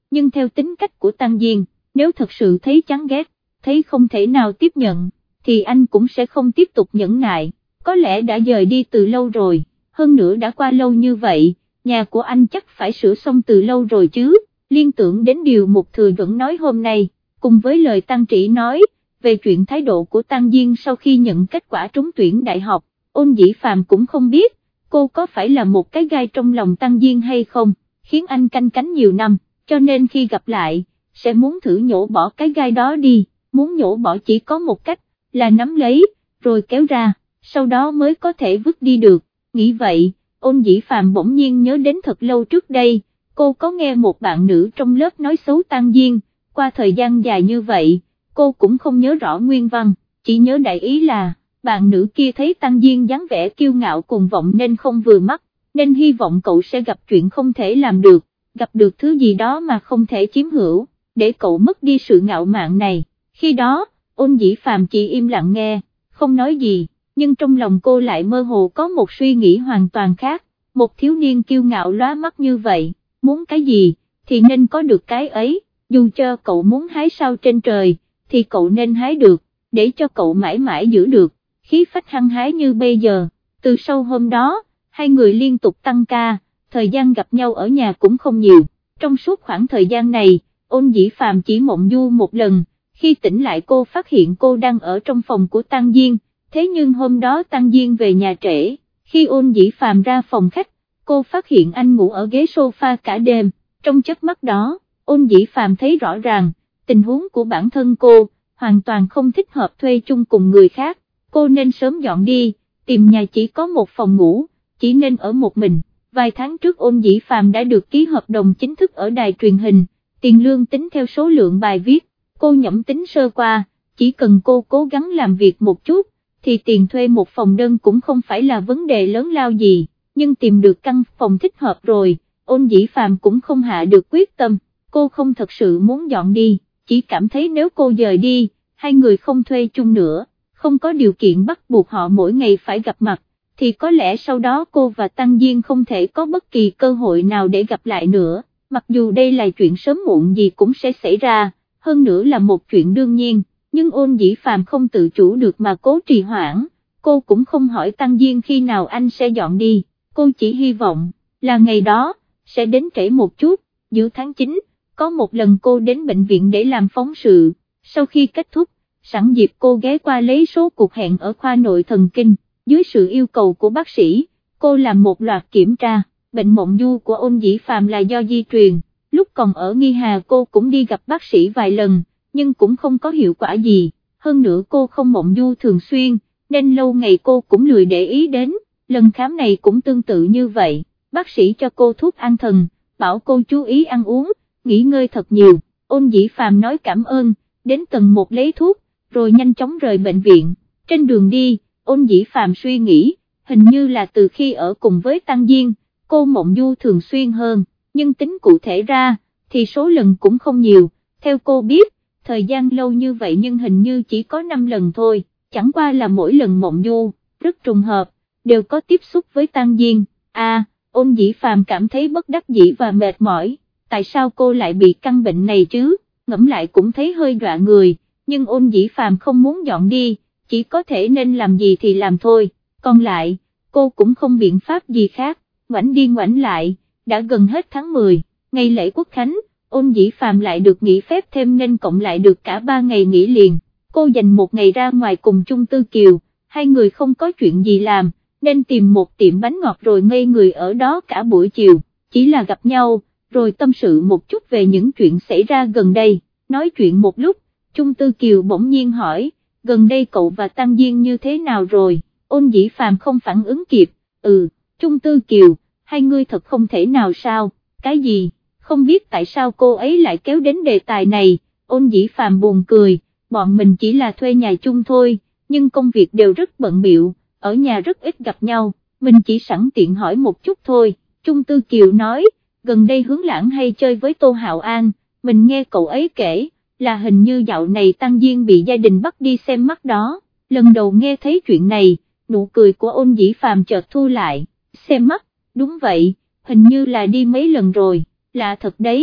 nhưng theo tính cách của Tăng Diên, nếu thật sự thấy chán ghét, thấy không thể nào tiếp nhận, thì anh cũng sẽ không tiếp tục nhẫn nại, có lẽ đã dời đi từ lâu rồi, hơn nữa đã qua lâu như vậy, nhà của anh chắc phải sửa xong từ lâu rồi chứ. Liên tưởng đến điều Mục Thừa Duẩn nói hôm nay, cùng với lời Tăng Trĩ nói, về chuyện thái độ của Tăng Diên sau khi nhận kết quả trúng tuyển đại học, Ôn Dĩ Phàm cũng không biết, cô có phải là một cái gai trong lòng Tăng Diên hay không, khiến anh canh cánh nhiều năm, cho nên khi gặp lại, sẽ muốn thử nhổ bỏ cái gai đó đi, muốn nhổ bỏ chỉ có một cách, là nắm lấy, rồi kéo ra, sau đó mới có thể vứt đi được, nghĩ vậy, Ôn Dĩ Phàm bỗng nhiên nhớ đến thật lâu trước đây, cô có nghe một bạn nữ trong lớp nói xấu Tăng Diên, qua thời gian dài như vậy, cô cũng không nhớ rõ nguyên văn, chỉ nhớ đại ý là, bạn nữ kia thấy Tăng Diên dáng vẻ kiêu ngạo cuồng vọng nên không vừa mắt, nên hy vọng cậu sẽ gặp chuyện không thể làm được, gặp được thứ gì đó mà không thể chiếm hữu, để cậu mất đi sự ngạo mạn này. Khi đó, Ôn Dĩ Phàm chỉ im lặng nghe, không nói gì, nhưng trong lòng cô lại mơ hồ có một suy nghĩ hoàn toàn khác, một thiếu niên kiêu ngạo lóa mắt như vậy, muốn cái gì, thì nên có được cái ấy, dù cho cậu muốn hái sao trên trời, thì cậu nên hái được, để cho cậu mãi mãi giữ được, khí phách hăng hái như bây giờ. Từ sau hôm đó, hai người liên tục tăng ca, thời gian gặp nhau ở nhà cũng không nhiều, trong suốt khoảng thời gian này, Ôn Dĩ Phàm chỉ mộng du một lần, khi tỉnh lại cô phát hiện cô đang ở trong phòng của Tăng Diên, thế nhưng hôm đó Tăng Diên về nhà trễ, khi Ôn Dĩ Phàm ra phòng khách, cô phát hiện anh ngủ ở ghế sofa cả đêm, trong chớp mắt đó, Ôn Dĩ Phàm thấy rõ ràng, tình huống của bản thân cô, hoàn toàn không thích hợp thuê chung cùng người khác, cô nên sớm dọn đi, tìm nhà chỉ có một phòng ngủ, chỉ nên ở một mình. Vài tháng trước Ôn Dĩ Phàm đã được ký hợp đồng chính thức ở đài truyền hình, tiền lương tính theo số lượng bài viết, cô nhẩm tính sơ qua, chỉ cần cô cố gắng làm việc một chút, thì tiền thuê một phòng đơn cũng không phải là vấn đề lớn lao gì, nhưng tìm được căn phòng thích hợp rồi, Ôn Dĩ Phàm cũng không hạ được quyết tâm, cô không thật sự muốn dọn đi, chỉ cảm thấy nếu cô dời đi, hai người không thuê chung nữa, không có điều kiện bắt buộc họ mỗi ngày phải gặp mặt, thì có lẽ sau đó cô và Tăng Diên không thể có bất kỳ cơ hội nào để gặp lại nữa, mặc dù đây là chuyện sớm muộn gì cũng sẽ xảy ra, hơn nữa là một chuyện đương nhiên, nhưng Ôn Dĩ Phàm không tự chủ được mà cố trì hoãn, cô cũng không hỏi Tăng Diên khi nào anh sẽ dọn đi, cô chỉ hy vọng là ngày đó sẽ đến trễ một chút. Giữa tháng chín, có một lần cô đến bệnh viện để làm phóng sự, sau khi kết thúc, sẵn dịp cô ghé qua lấy số cuộc hẹn ở khoa nội thần kinh, dưới sự yêu cầu của bác sĩ, cô làm một loạt kiểm tra, bệnh mộng du của Ôn Dĩ Phàm là do di truyền, lúc còn ở Nghi Hà cô cũng đi gặp bác sĩ vài lần, nhưng cũng không có hiệu quả gì, hơn nữa cô không mộng du thường xuyên, nên lâu ngày cô cũng lười để ý đến, lần khám này cũng tương tự như vậy, bác sĩ cho cô thuốc an thần, bảo cô chú ý ăn uống, nghỉ ngơi thật nhiều, Ôn Dĩ Phàm nói cảm ơn, đến tầng một lấy thuốc, rồi nhanh chóng rời bệnh viện, trên đường đi, Ôn Dĩ Phàm suy nghĩ, hình như là từ khi ở cùng với Tăng Diên, cô mộng du thường xuyên hơn, nhưng tính cụ thể ra, thì số lần cũng không nhiều, theo cô biết, thời gian lâu như vậy nhưng hình như chỉ có năm lần thôi, chẳng qua là mỗi lần mộng du, rất trùng hợp, đều có tiếp xúc với Tăng Diên, à, Ôn Dĩ Phàm cảm thấy bất đắc dĩ và mệt mỏi, tại sao cô lại bị căn bệnh này chứ, ngẫm lại cũng thấy hơi dọa người, nhưng Ôn Dĩ Phàm không muốn dọn đi, chỉ có thể nên làm gì thì làm thôi, còn lại, cô cũng không biện pháp gì khác, ngoảnh đi ngoảnh lại, đã gần hết tháng mười, ngày lễ Quốc Khánh, Ôn Dĩ Phàm lại được nghỉ phép thêm nên cộng lại được cả ba ngày nghỉ liền, cô dành một ngày ra ngoài cùng Chung Tư Kiều, hai người không có chuyện gì làm, nên tìm một tiệm bánh ngọt rồi ngây người ở đó cả buổi chiều, chỉ là gặp nhau, rồi tâm sự một chút về những chuyện xảy ra gần đây, nói chuyện một lúc, Chung Tư Kiều bỗng nhiên hỏi, gần đây cậu và Tăng Diên như thế nào rồi, Ôn Dĩ Phàm không phản ứng kịp, ừ, Chung Tư Kiều, hai ngươi thật không thể nào sao, cái gì, không biết tại sao cô ấy lại kéo đến đề tài này, Ôn Dĩ Phàm buồn cười, bọn mình chỉ là thuê nhà chung thôi, nhưng công việc đều rất bận bịu, ở nhà rất ít gặp nhau, mình chỉ sẵn tiện hỏi một chút thôi, Chung Tư Kiều nói, gần đây Hướng Lãng hay chơi với Tô Hạo An, mình nghe cậu ấy kể, là hình như dạo này Tăng Diên bị gia đình bắt đi xem mắt đó, lần đầu nghe thấy chuyện này, nụ cười của Ôn Dĩ Phàm chợt thu lại, xem mắt, đúng vậy, hình như là đi mấy lần rồi, lạ thật đấy,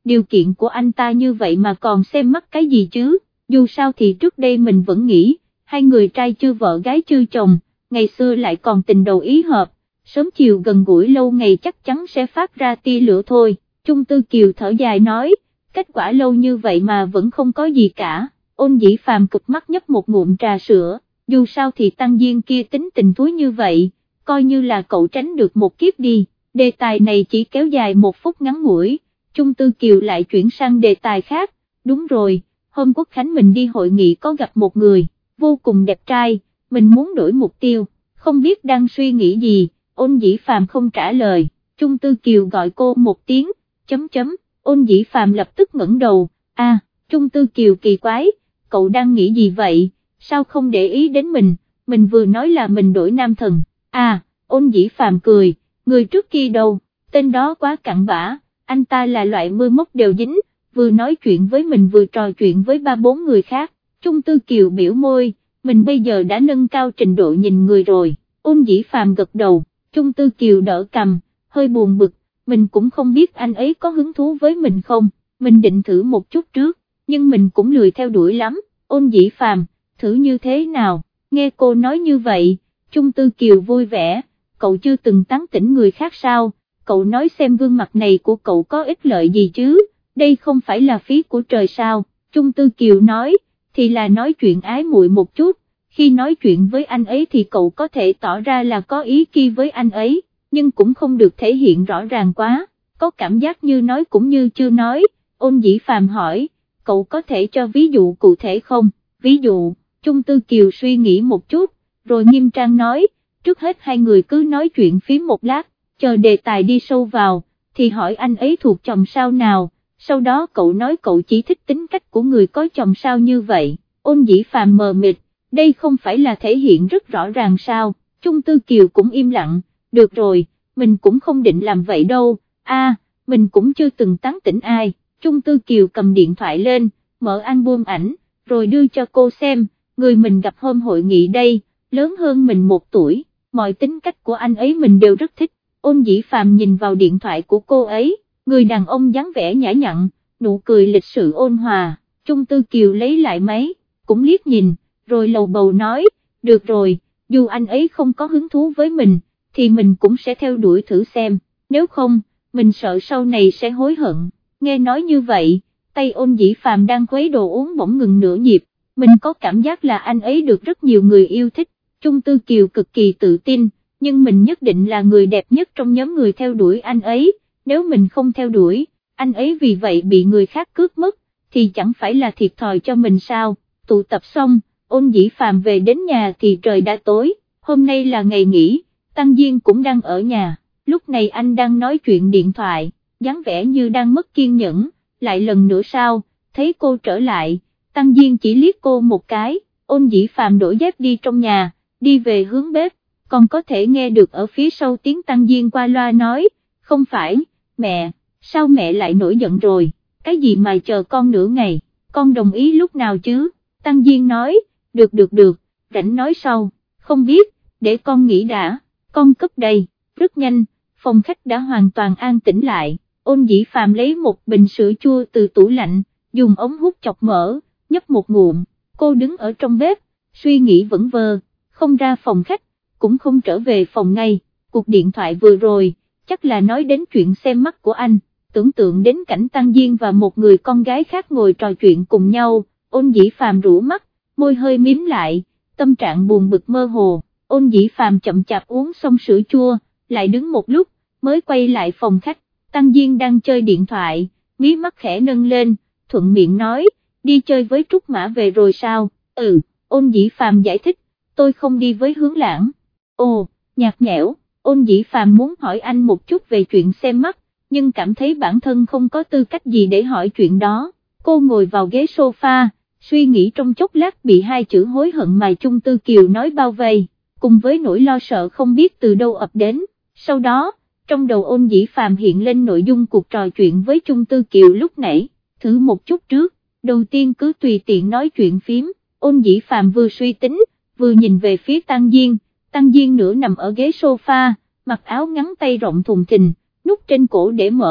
điều kiện của anh ta như vậy mà còn xem mắt cái gì chứ, dù sao thì trước đây mình vẫn nghĩ, hai người trai chưa vợ gái chưa chồng, ngày xưa lại còn tình đầu ý hợp, sớm chiều gần gũi lâu ngày chắc chắn sẽ phát ra tia lửa thôi. Trung Tư Kiều thở dài nói, kết quả lâu như vậy mà vẫn không có gì cả. Ôn Dĩ Phàm cực mắt nhấp một ngụm trà sữa, dù sao thì Tăng Diên kia tính tình thúi như vậy, coi như là cậu tránh được một kiếp đi. Đề tài này chỉ kéo dài một phút ngắn ngủi, Trung Tư Kiều lại chuyển sang đề tài khác. Đúng rồi, hôm Quốc Khánh mình đi hội nghị có gặp một người, vô cùng đẹp trai, mình muốn đổi mục tiêu, không biết đang suy nghĩ gì. Ôn Dĩ Phàm không trả lời, Trung Tư Kiều gọi cô một tiếng, chấm chấm, Ôn Dĩ Phàm lập tức ngẩng đầu, a, à, Trung Tư Kiều kỳ quái, cậu đang nghĩ gì vậy, sao không để ý đến mình, mình vừa nói là mình đổi nam thần, à, Ôn Dĩ Phàm cười, người trước kia đâu, tên đó quá cặn bã, anh ta là loại mưa mốc đều dính, vừa nói chuyện với mình vừa trò chuyện với ba bốn người khác. Trung Tư Kiều biểu môi, mình bây giờ đã nâng cao trình độ nhìn người rồi. Ôn Dĩ Phàm gật đầu, Trung Tư Kiều đỡ cằm, hơi buồn bực, mình cũng không biết anh ấy có hứng thú với mình không, mình định thử một chút trước, nhưng mình cũng lười theo đuổi lắm. Ôn Dĩ Phàm, thử như thế nào, nghe cô nói như vậy, Trung Tư Kiều vui vẻ, cậu chưa từng tán tỉnh người khác sao, cậu nói xem gương mặt này của cậu có ích lợi gì chứ, đây không phải là phí của trời sao. Trung Tư Kiều nói, thì là nói chuyện ái muội một chút, khi nói chuyện với anh ấy thì cậu có thể tỏ ra là có ý kia với anh ấy, nhưng cũng không được thể hiện rõ ràng quá, có cảm giác như nói cũng như chưa nói. Ôn Dĩ Phàm hỏi, cậu có thể cho ví dụ cụ thể không, ví dụ. Trung Tư Kiều suy nghĩ một chút, rồi nghiêm trang nói, trước hết hai người cứ nói chuyện phím một lát, chờ đề tài đi sâu vào, thì hỏi anh ấy thuộc chòm sao nào, sau đó cậu nói cậu chỉ thích tính cách của người có chòm sao như vậy. Ôn Dĩ Phàm mờ mịt, đây không phải là thể hiện rất rõ ràng sao. Trung Tư Kiều cũng im lặng, được rồi, mình cũng không định làm vậy đâu, a, à, mình cũng chưa từng tán tỉnh ai. Trung Tư Kiều cầm điện thoại lên, mở album ảnh, rồi đưa cho cô xem, người mình gặp hôm hội nghị đây, lớn hơn mình một tuổi, mọi tính cách của anh ấy mình đều rất thích. Ôn Dĩ Phàm nhìn vào điện thoại của cô ấy, người đàn ông dáng vẻ nhã nhặn, nụ cười lịch sự ôn hòa. Trung Tư Kiều lấy lại máy, cũng liếc nhìn, rồi lầu bầu nói, được rồi, dù anh ấy không có hứng thú với mình, thì mình cũng sẽ theo đuổi thử xem, nếu không, mình sợ sau này sẽ hối hận. Nghe nói như vậy, tay Ôn Dĩ Phàm đang khuấy đồ uống bỗng ngừng nửa nhịp, mình có cảm giác là anh ấy được rất nhiều người yêu thích. Trung Tư Kiều cực kỳ tự tin, nhưng mình nhất định là người đẹp nhất trong nhóm người theo đuổi anh ấy, nếu mình không theo đuổi, anh ấy vì vậy bị người khác cướp mất, thì chẳng phải là thiệt thòi cho mình sao. Tụ tập xong, Ôn Dĩ Phàm về đến nhà thì trời đã tối, hôm nay là ngày nghỉ, Tăng Diên cũng đang ở nhà, lúc này anh đang nói chuyện điện thoại, dáng vẻ như đang mất kiên nhẫn, lại lần nữa sao, thấy cô trở lại, Tăng Diên chỉ liếc cô một cái. Ôn Dĩ Phàm đổi dép đi trong nhà, đi về hướng bếp, còn có thể nghe được ở phía sau tiếng Tăng Diên qua loa nói, không phải, mẹ, sao mẹ lại nổi giận rồi, cái gì mà chờ con nửa ngày, con đồng ý lúc nào chứ. Tăng Diên nói, được được được, rảnh nói sau, không biết, để con nghĩ đã, con cấp đây. Rất nhanh, phòng khách đã hoàn toàn an tĩnh lại. Ôn Dĩ Phàm lấy một bình sữa chua từ tủ lạnh, dùng ống hút chọc mở, nhấp một ngụm. Cô đứng ở trong bếp, suy nghĩ vẩn vơ, không ra phòng khách, cũng không trở về phòng ngay. Cuộc điện thoại vừa rồi, chắc là nói đến chuyện xem mắt của anh, tưởng tượng đến cảnh Tăng Diên và một người con gái khác ngồi trò chuyện cùng nhau. Ôn Dĩ Phàm rũ mắt, môi hơi mím lại, tâm trạng buồn bực mơ hồ. Ôn Dĩ Phàm chậm chạp uống xong sữa chua, lại đứng một lúc, mới quay lại phòng khách. Tăng Diên đang chơi điện thoại, mí mắt khẽ nâng lên, thuận miệng nói, đi chơi với Trúc Mã về rồi sao? Ừ, Ôn Dĩ Phàm giải thích, tôi không đi với Hướng Lãng. Ồ, nhạt nhẽo, Ôn Dĩ Phàm muốn hỏi anh một chút về chuyện xem mắt, nhưng cảm thấy bản thân không có tư cách gì để hỏi chuyện đó. Cô ngồi vào ghế sofa, suy nghĩ trong chốc lát bị hai chữ hối hận mà Trung Tư Kiều nói bao vây, cùng với nỗi lo sợ không biết từ đâu ập đến. Sau đó, trong đầu Ôn Dĩ Phàm hiện lên nội dung cuộc trò chuyện với Trung Tư Kiều lúc nãy, thử một chút trước, đầu tiên cứ tùy tiện nói chuyện phím. Ôn Dĩ Phàm vừa suy tính, vừa nhìn về phía Tăng Diên, Tăng Diên nửa nằm ở ghế sofa, mặc áo ngắn tay rộng thùng thình, nút trên cổ để mở,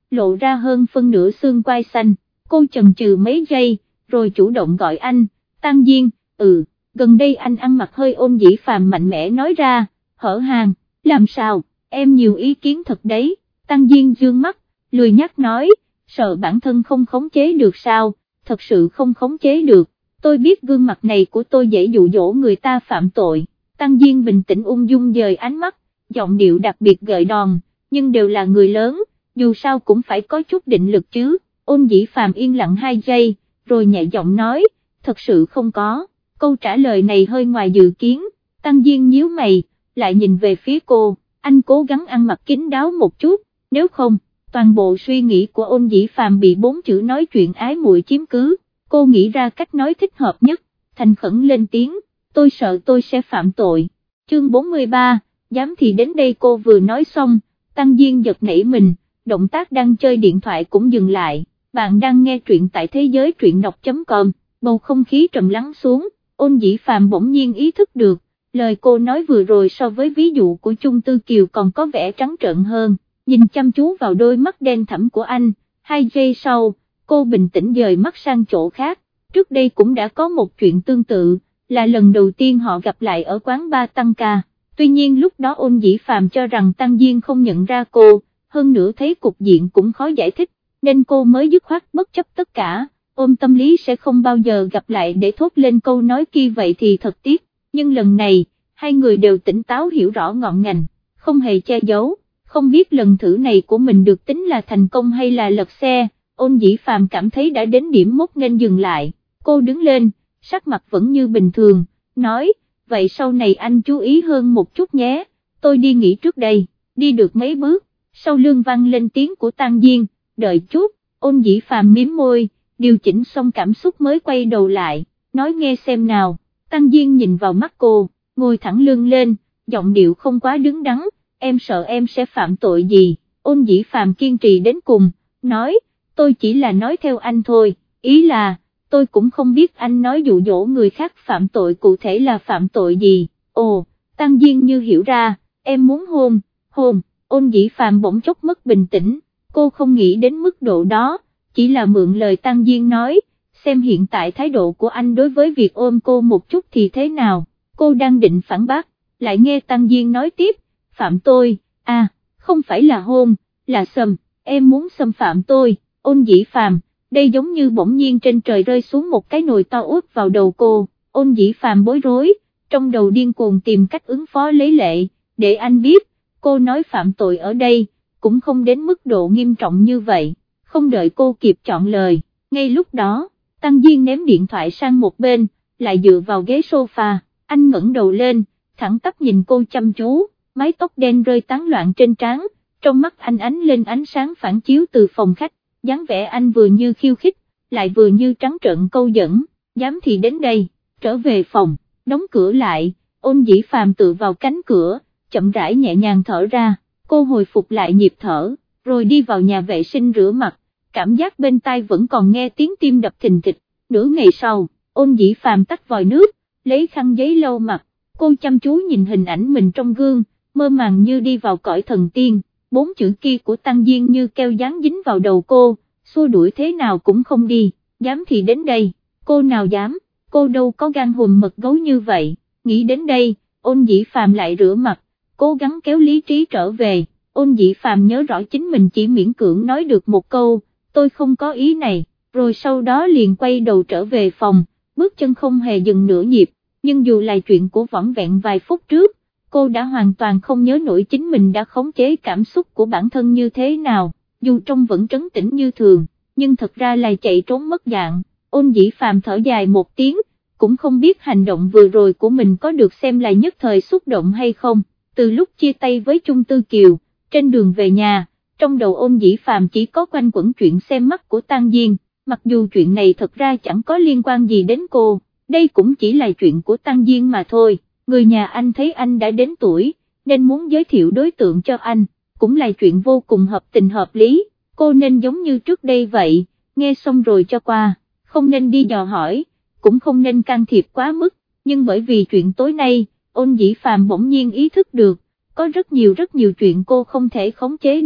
lộ ra hơn phân nửa xương quai xanh. Cô chần chừ mấy giây, rồi chủ động gọi anh, Tăng Diên. Ừ, gần đây anh ăn mặc hơi Ôn Dĩ Phàm mạnh mẽ nói ra, hở hàng, làm sao, em nhiều ý kiến thật đấy. Tăng Diên dương mắt, lười nhắc nói, sợ bản thân không khống chế được sao, thật sự không khống chế được, tôi biết gương mặt này của tôi dễ dụ dỗ người ta phạm tội. Tăng Diên bình tĩnh ung dung dời ánh mắt, giọng điệu đặc biệt gợi đòn, nhưng đều là người lớn, dù sao cũng phải có chút định lực chứ. Ôn Dĩ Phàm yên lặng hai giây, rồi nhẹ giọng nói, thật sự không có. Câu trả lời này hơi ngoài dự kiến. Tăng Diên nhíu mày, lại nhìn về phía cô, anh cố gắng ăn mặc kín đáo một chút, nếu không, toàn bộ suy nghĩ của Ôn Dĩ Phàm bị bốn chữ nói chuyện ái muội chiếm cứ. Cô nghĩ ra cách nói thích hợp nhất, thành khẩn lên tiếng, tôi sợ tôi sẽ phạm tội. Chương bốn mươi ba, dám thì đến đây. Cô vừa nói xong, Tăng Diên giật nảy mình, động tác đang chơi điện thoại cũng dừng lại. Bạn đang nghe truyện tại thế giới truyện đọc chấm com, bầu không khí trầm lắng xuống. Ôn Dĩ Phàm bỗng nhiên ý thức được, lời cô nói vừa rồi so với ví dụ của Chung Tư Kiều còn có vẻ trắng trợn hơn. Nhìn chăm chú vào đôi mắt đen thẳm của anh, hai giây sau, cô bình tĩnh dời mắt sang chỗ khác. Trước đây cũng đã có một chuyện tương tự, là lần đầu tiên họ gặp lại ở quán bar tăng ca. Tuy nhiên lúc đó Ôn Dĩ Phàm cho rằng Tăng Diên không nhận ra cô, hơn nữa thấy cục diện cũng khó giải thích, nên cô mới dứt khoát bất chấp tất cả, ôm tâm lý sẽ không bao giờ gặp lại để thốt lên câu nói kia vậy thì thật tiếc. Nhưng lần này, hai người đều tỉnh táo hiểu rõ ngọn ngành, không hề che giấu. Không biết lần thử này của mình được tính là thành công hay là lật xe. Ôn Dĩ Phàm cảm thấy đã đến điểm mốc nên dừng lại. Cô đứng lên, sắc mặt vẫn như bình thường, nói, vậy sau này anh chú ý hơn một chút nhé, tôi đi nghỉ trước đây. Đi được mấy bước, sau lưng vang lên tiếng của Tăng Diên, đợi chút. Ôn Dĩ Phàm mím môi, điều chỉnh xong cảm xúc mới quay đầu lại, nói nghe xem nào. Tăng Diên nhìn vào mắt cô, ngồi thẳng lưng lên, giọng điệu không quá đứng đắn, em sợ em sẽ phạm tội gì. Ôn Dĩ Phàm kiên trì đến cùng, nói, tôi chỉ là nói theo anh thôi, ý là, tôi cũng không biết anh nói dụ dỗ người khác phạm tội cụ thể là phạm tội gì. Ồ, Tăng Diên như hiểu ra, em muốn hôn, hôn. Ôn Dĩ Phàm bỗng chốc mất bình tĩnh, cô không nghĩ đến mức độ đó, chỉ là mượn lời Tăng Diên nói, xem hiện tại thái độ của anh đối với việc ôm cô một chút thì thế nào. Cô đang định phản bác, lại nghe Tăng Diên nói tiếp, phạm tôi, à, không phải là hôn, là xâm, em muốn xâm phạm tôi. Ôn Dĩ Phàm, đây giống như bỗng nhiên trên trời rơi xuống một cái nồi to úp vào đầu cô. Ôn Dĩ Phàm bối rối, trong đầu điên cuồng tìm cách ứng phó lấy lệ, để anh biết, cô nói phạm tội ở đây, cũng không đến mức độ nghiêm trọng như vậy. Không đợi cô kịp chọn lời, ngay lúc đó, Tăng Diên ném điện thoại sang một bên, lại dựa vào ghế sofa, anh ngẩng đầu lên, thẳng tắp nhìn cô chăm chú, mái tóc đen rơi tán loạn trên trán, trong mắt anh ánh lên ánh sáng phản chiếu từ phòng khách, dáng vẻ anh vừa như khiêu khích, lại vừa như trắng trợn câu dẫn, dám thì đến đây. Trở về phòng, đóng cửa lại, Ôn Dĩ Phàm tựa vào cánh cửa, chậm rãi nhẹ nhàng thở ra, cô hồi phục lại nhịp thở, rồi đi vào nhà vệ sinh rửa mặt, cảm giác bên tai vẫn còn nghe tiếng tim đập thình thịch. Nửa ngày sau, Ôn Dĩ Phàm tắt vòi nước, lấy khăn giấy lau mặt, cô chăm chú nhìn hình ảnh mình trong gương, mơ màng như đi vào cõi thần tiên. Bốn chữ kia của Tăng Diên như keo dán dính vào đầu cô, xua đuổi thế nào cũng không đi. Dám thì đến đây, cô nào dám, cô đâu có gan hùm mật gấu như vậy. Nghĩ đến đây, Ôn Dĩ Phàm lại rửa mặt, cố gắng kéo lý trí trở về. Ôn Dĩ Phàm nhớ rõ chính mình chỉ miễn cưỡng nói được một câu, tôi không có ý này, rồi sau đó liền quay đầu trở về phòng, bước chân không hề dừng nửa nhịp. Nhưng dù là chuyện của vỏn vẹn vài phút trước, cô đã hoàn toàn không nhớ nổi chính mình đã khống chế cảm xúc của bản thân như thế nào, dù trông vẫn trấn tĩnh như thường, nhưng thật ra là chạy trốn mất dạng. Ôn Dĩ Phàm thở dài một tiếng, cũng không biết hành động vừa rồi của mình có được xem là nhất thời xúc động hay không. Từ lúc chia tay với Chung Tư Kiều, trên đường về nhà, trong đầu Ôn Dĩ Phàm chỉ có quanh quẩn chuyện xem mắt của Tăng Diên, mặc dù chuyện này thật ra chẳng có liên quan gì đến cô, đây cũng chỉ là chuyện của Tăng Diên mà thôi. Người nhà anh thấy anh đã đến tuổi, nên muốn giới thiệu đối tượng cho anh, cũng là chuyện vô cùng hợp tình hợp lý, cô nên giống như trước đây vậy, nghe xong rồi cho qua, không nên đi dò hỏi, cũng không nên can thiệp quá mức. Nhưng bởi vì chuyện tối nay, Ôn Dĩ Phàm bỗng nhiên ý thức được, có rất nhiều rất nhiều chuyện cô không thể khống chế được,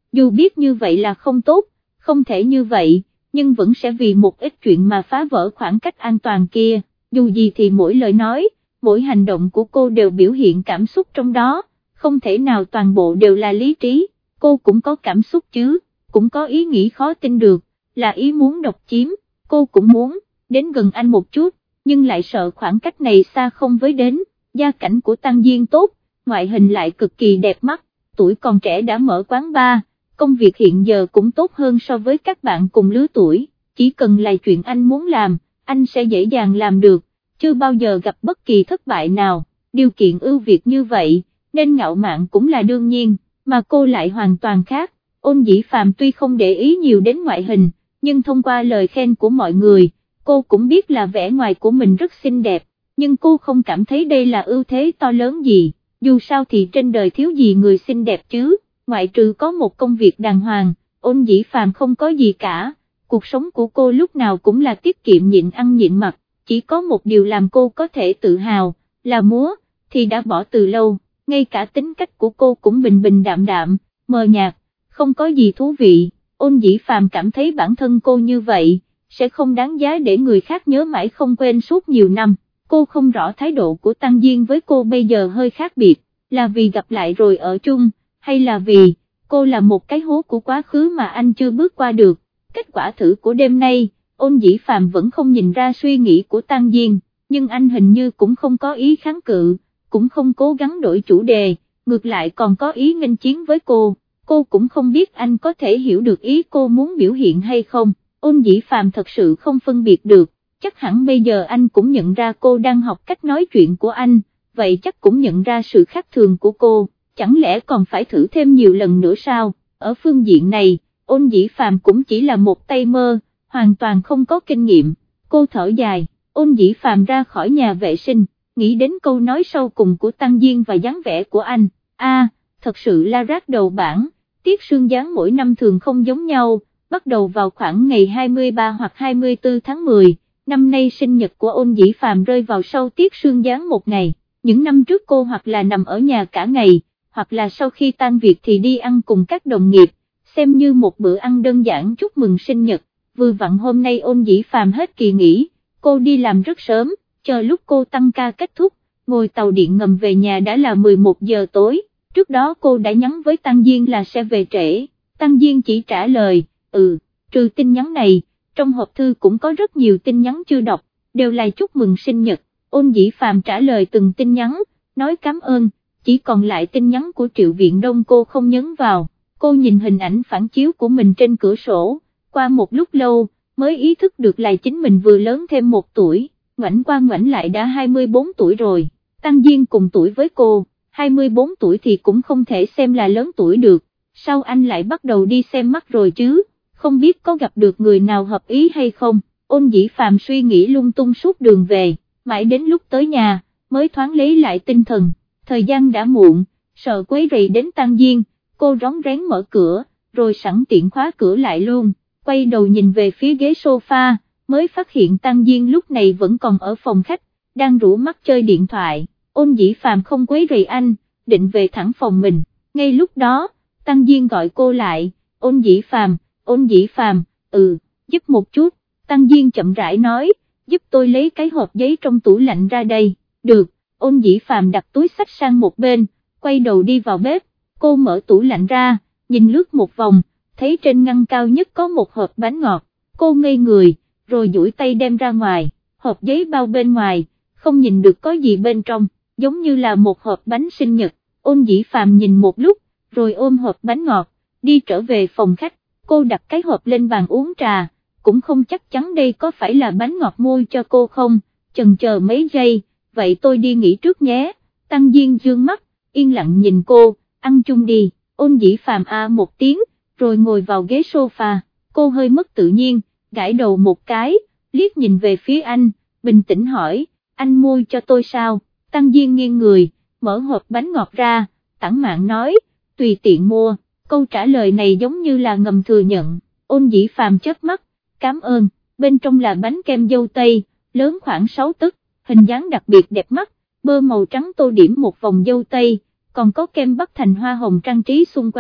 dù biết như vậy là không tốt, không thể như vậy, nhưng vẫn sẽ vì một ít chuyện mà phá vỡ khoảng cách an toàn kia, dù gì thì mỗi lời nói, mỗi hành động của cô đều biểu hiện cảm xúc trong đó, không thể nào toàn bộ đều là lý trí, cô cũng có cảm xúc chứ, cũng có ý nghĩ khó tin được, là ý muốn độc chiếm, cô cũng muốn đến gần anh một chút, nhưng lại sợ khoảng cách này xa không với đến, gia cảnh của Tăng Diên tốt, ngoại hình lại cực kỳ đẹp mắt, tuổi còn trẻ đã mở quán bar, công việc hiện giờ cũng tốt hơn so với các bạn cùng lứa tuổi, chỉ cần là chuyện anh muốn làm, anh sẽ dễ dàng làm được, chưa bao giờ gặp bất kỳ thất bại nào, điều kiện ưu việt như vậy, nên ngạo mạn cũng là đương nhiên, mà cô lại hoàn toàn khác, Ôn Dĩ Phàm tuy không để ý nhiều đến ngoại hình, nhưng thông qua lời khen của mọi người, cô cũng biết là vẻ ngoài của mình rất xinh đẹp, nhưng cô không cảm thấy đây là ưu thế to lớn gì, dù sao thì trên đời thiếu gì người xinh đẹp chứ, ngoại trừ có một công việc đàng hoàng, Ôn Dĩ Phàm không có gì cả, cuộc sống của cô lúc nào cũng là tiết kiệm nhịn ăn nhịn mặc, chỉ có một điều làm cô có thể tự hào, là múa, thì đã bỏ từ lâu, ngay cả tính cách của cô cũng bình bình đạm đạm, mờ nhạt, không có gì thú vị, Ôn Dĩ Phàm cảm thấy bản thân cô như vậy, sẽ không đáng giá để người khác nhớ mãi không quên suốt nhiều năm, cô không rõ thái độ của Tăng Diên với cô bây giờ hơi khác biệt, là vì gặp lại rồi ở chung, hay là vì, cô là một cái hố của quá khứ mà anh chưa bước qua được, kết quả thử của đêm nay, Ôn Dĩ Phàm vẫn không nhìn ra suy nghĩ của Tăng Diên, nhưng anh hình như cũng không có ý kháng cự, cũng không cố gắng đổi chủ đề, ngược lại còn có ý nghênh chiến với cô, cô cũng không biết anh có thể hiểu được ý cô muốn biểu hiện hay không, Ôn Dĩ Phàm thật sự không phân biệt được, chắc hẳn bây giờ anh cũng nhận ra cô đang học cách nói chuyện của anh, vậy chắc cũng nhận ra sự khác thường của cô, chẳng lẽ còn phải thử thêm nhiều lần nữa sao, ở phương diện này, Ôn Dĩ Phàm cũng chỉ là một tay mơ, hoàn toàn không có kinh nghiệm, cô thở dài, Ôn Dĩ Phàm ra khỏi nhà vệ sinh, nghĩ đến câu nói sau cùng của Tăng Diên và dáng vẻ của anh, a, thật sự là rác đầu bảng, tiết sương giáng mỗi năm thường không giống nhau, bắt đầu vào khoảng ngày hai mươi ba hoặc hai mươi tư tháng mười, năm nay sinh nhật của Ôn Dĩ Phàm rơi vào sau tiết sương giáng một ngày, những năm trước cô hoặc là nằm ở nhà cả ngày, hoặc là sau khi tan việc thì đi ăn cùng các đồng nghiệp, xem như một bữa ăn đơn giản chúc mừng sinh nhật, vừa vặn hôm nay Ôn Dĩ Phàm hết kỳ nghỉ, cô đi làm rất sớm, chờ lúc cô tăng ca kết thúc, ngồi tàu điện ngầm về nhà đã là mười một giờ tối, trước đó cô đã nhắn với Tăng Diên là sẽ về trễ, Tăng Diên chỉ trả lời, ừ, trừ tin nhắn này, trong hộp thư cũng có rất nhiều tin nhắn chưa đọc, đều là chúc mừng sinh nhật, Ôn Dĩ Phàm trả lời từng tin nhắn, nói cảm ơn, chỉ còn lại tin nhắn của Triệu Viện Đông cô không nhấn vào, cô nhìn hình ảnh phản chiếu của mình trên cửa sổ, qua một lúc lâu, mới ý thức được là chính mình vừa lớn thêm một tuổi, ngoảnh qua ngoảnh lại đã hai mươi bốn tuổi rồi, Tăng Diên cùng tuổi với cô, hai mươi bốn tuổi thì cũng không thể xem là lớn tuổi được, sao anh lại bắt đầu đi xem mắt rồi chứ, không biết có gặp được người nào hợp ý hay không, Ôn Dĩ Phàm suy nghĩ lung tung suốt đường về, mãi đến lúc tới nhà, mới thoáng lấy lại tinh thần, thời gian đã muộn, sợ quấy rầy đến Tăng Diên, cô rón rén mở cửa, rồi sẵn tiện khóa cửa lại luôn, quay đầu nhìn về phía ghế sofa, mới phát hiện Tăng Diên lúc này vẫn còn ở phòng khách, đang rũ mắt chơi điện thoại, Ôn Dĩ Phàm không quấy rầy anh, định về thẳng phòng mình, ngay lúc đó, Tăng Diên gọi cô lại, Ôn Dĩ Phàm, Ôn Dĩ Phàm, ừ, giúp một chút, Tăng Diên chậm rãi nói, giúp tôi lấy cái hộp giấy trong tủ lạnh ra đây, được, Ôn Dĩ Phàm đặt túi xách sang một bên, quay đầu đi vào bếp, cô mở tủ lạnh ra, nhìn lướt một vòng, thấy trên ngăn cao nhất có một hộp bánh ngọt, cô ngây người, rồi duỗi tay đem ra ngoài, hộp giấy bao bên ngoài, không nhìn được có gì bên trong, giống như là một hộp bánh sinh nhật, Ôn Dĩ Phàm nhìn một lúc, rồi ôm hộp bánh ngọt, đi trở về phòng khách, cô đặt cái hộp lên bàn uống trà, cũng không chắc chắn đây có phải là bánh ngọt mua cho cô không, chần chờ mấy giây, vậy tôi đi nghỉ trước nhé, Tăng Diên dương mắt, yên lặng nhìn cô, ăn chung đi, Ôn Dĩ Phàm a một tiếng, rồi ngồi vào ghế sofa, cô hơi mất tự nhiên, gãi đầu một cái, liếc nhìn về phía anh, bình tĩnh hỏi, anh mua cho tôi sao, Tăng Diên nghiêng người, mở hộp bánh ngọt ra, tản mạn nói, tùy tiện mua, câu trả lời này giống như là ngầm thừa nhận, Ôn Dĩ Phàm chớp mắt, cảm ơn, bên trong là bánh kem dâu tây, lớn khoảng sáu tấc, hình dáng đặc biệt đẹp mắt, bơ màu trắng tô điểm một vòng dâu tây, còn có kem bắc thành hoa hồng trang trí xung quanh,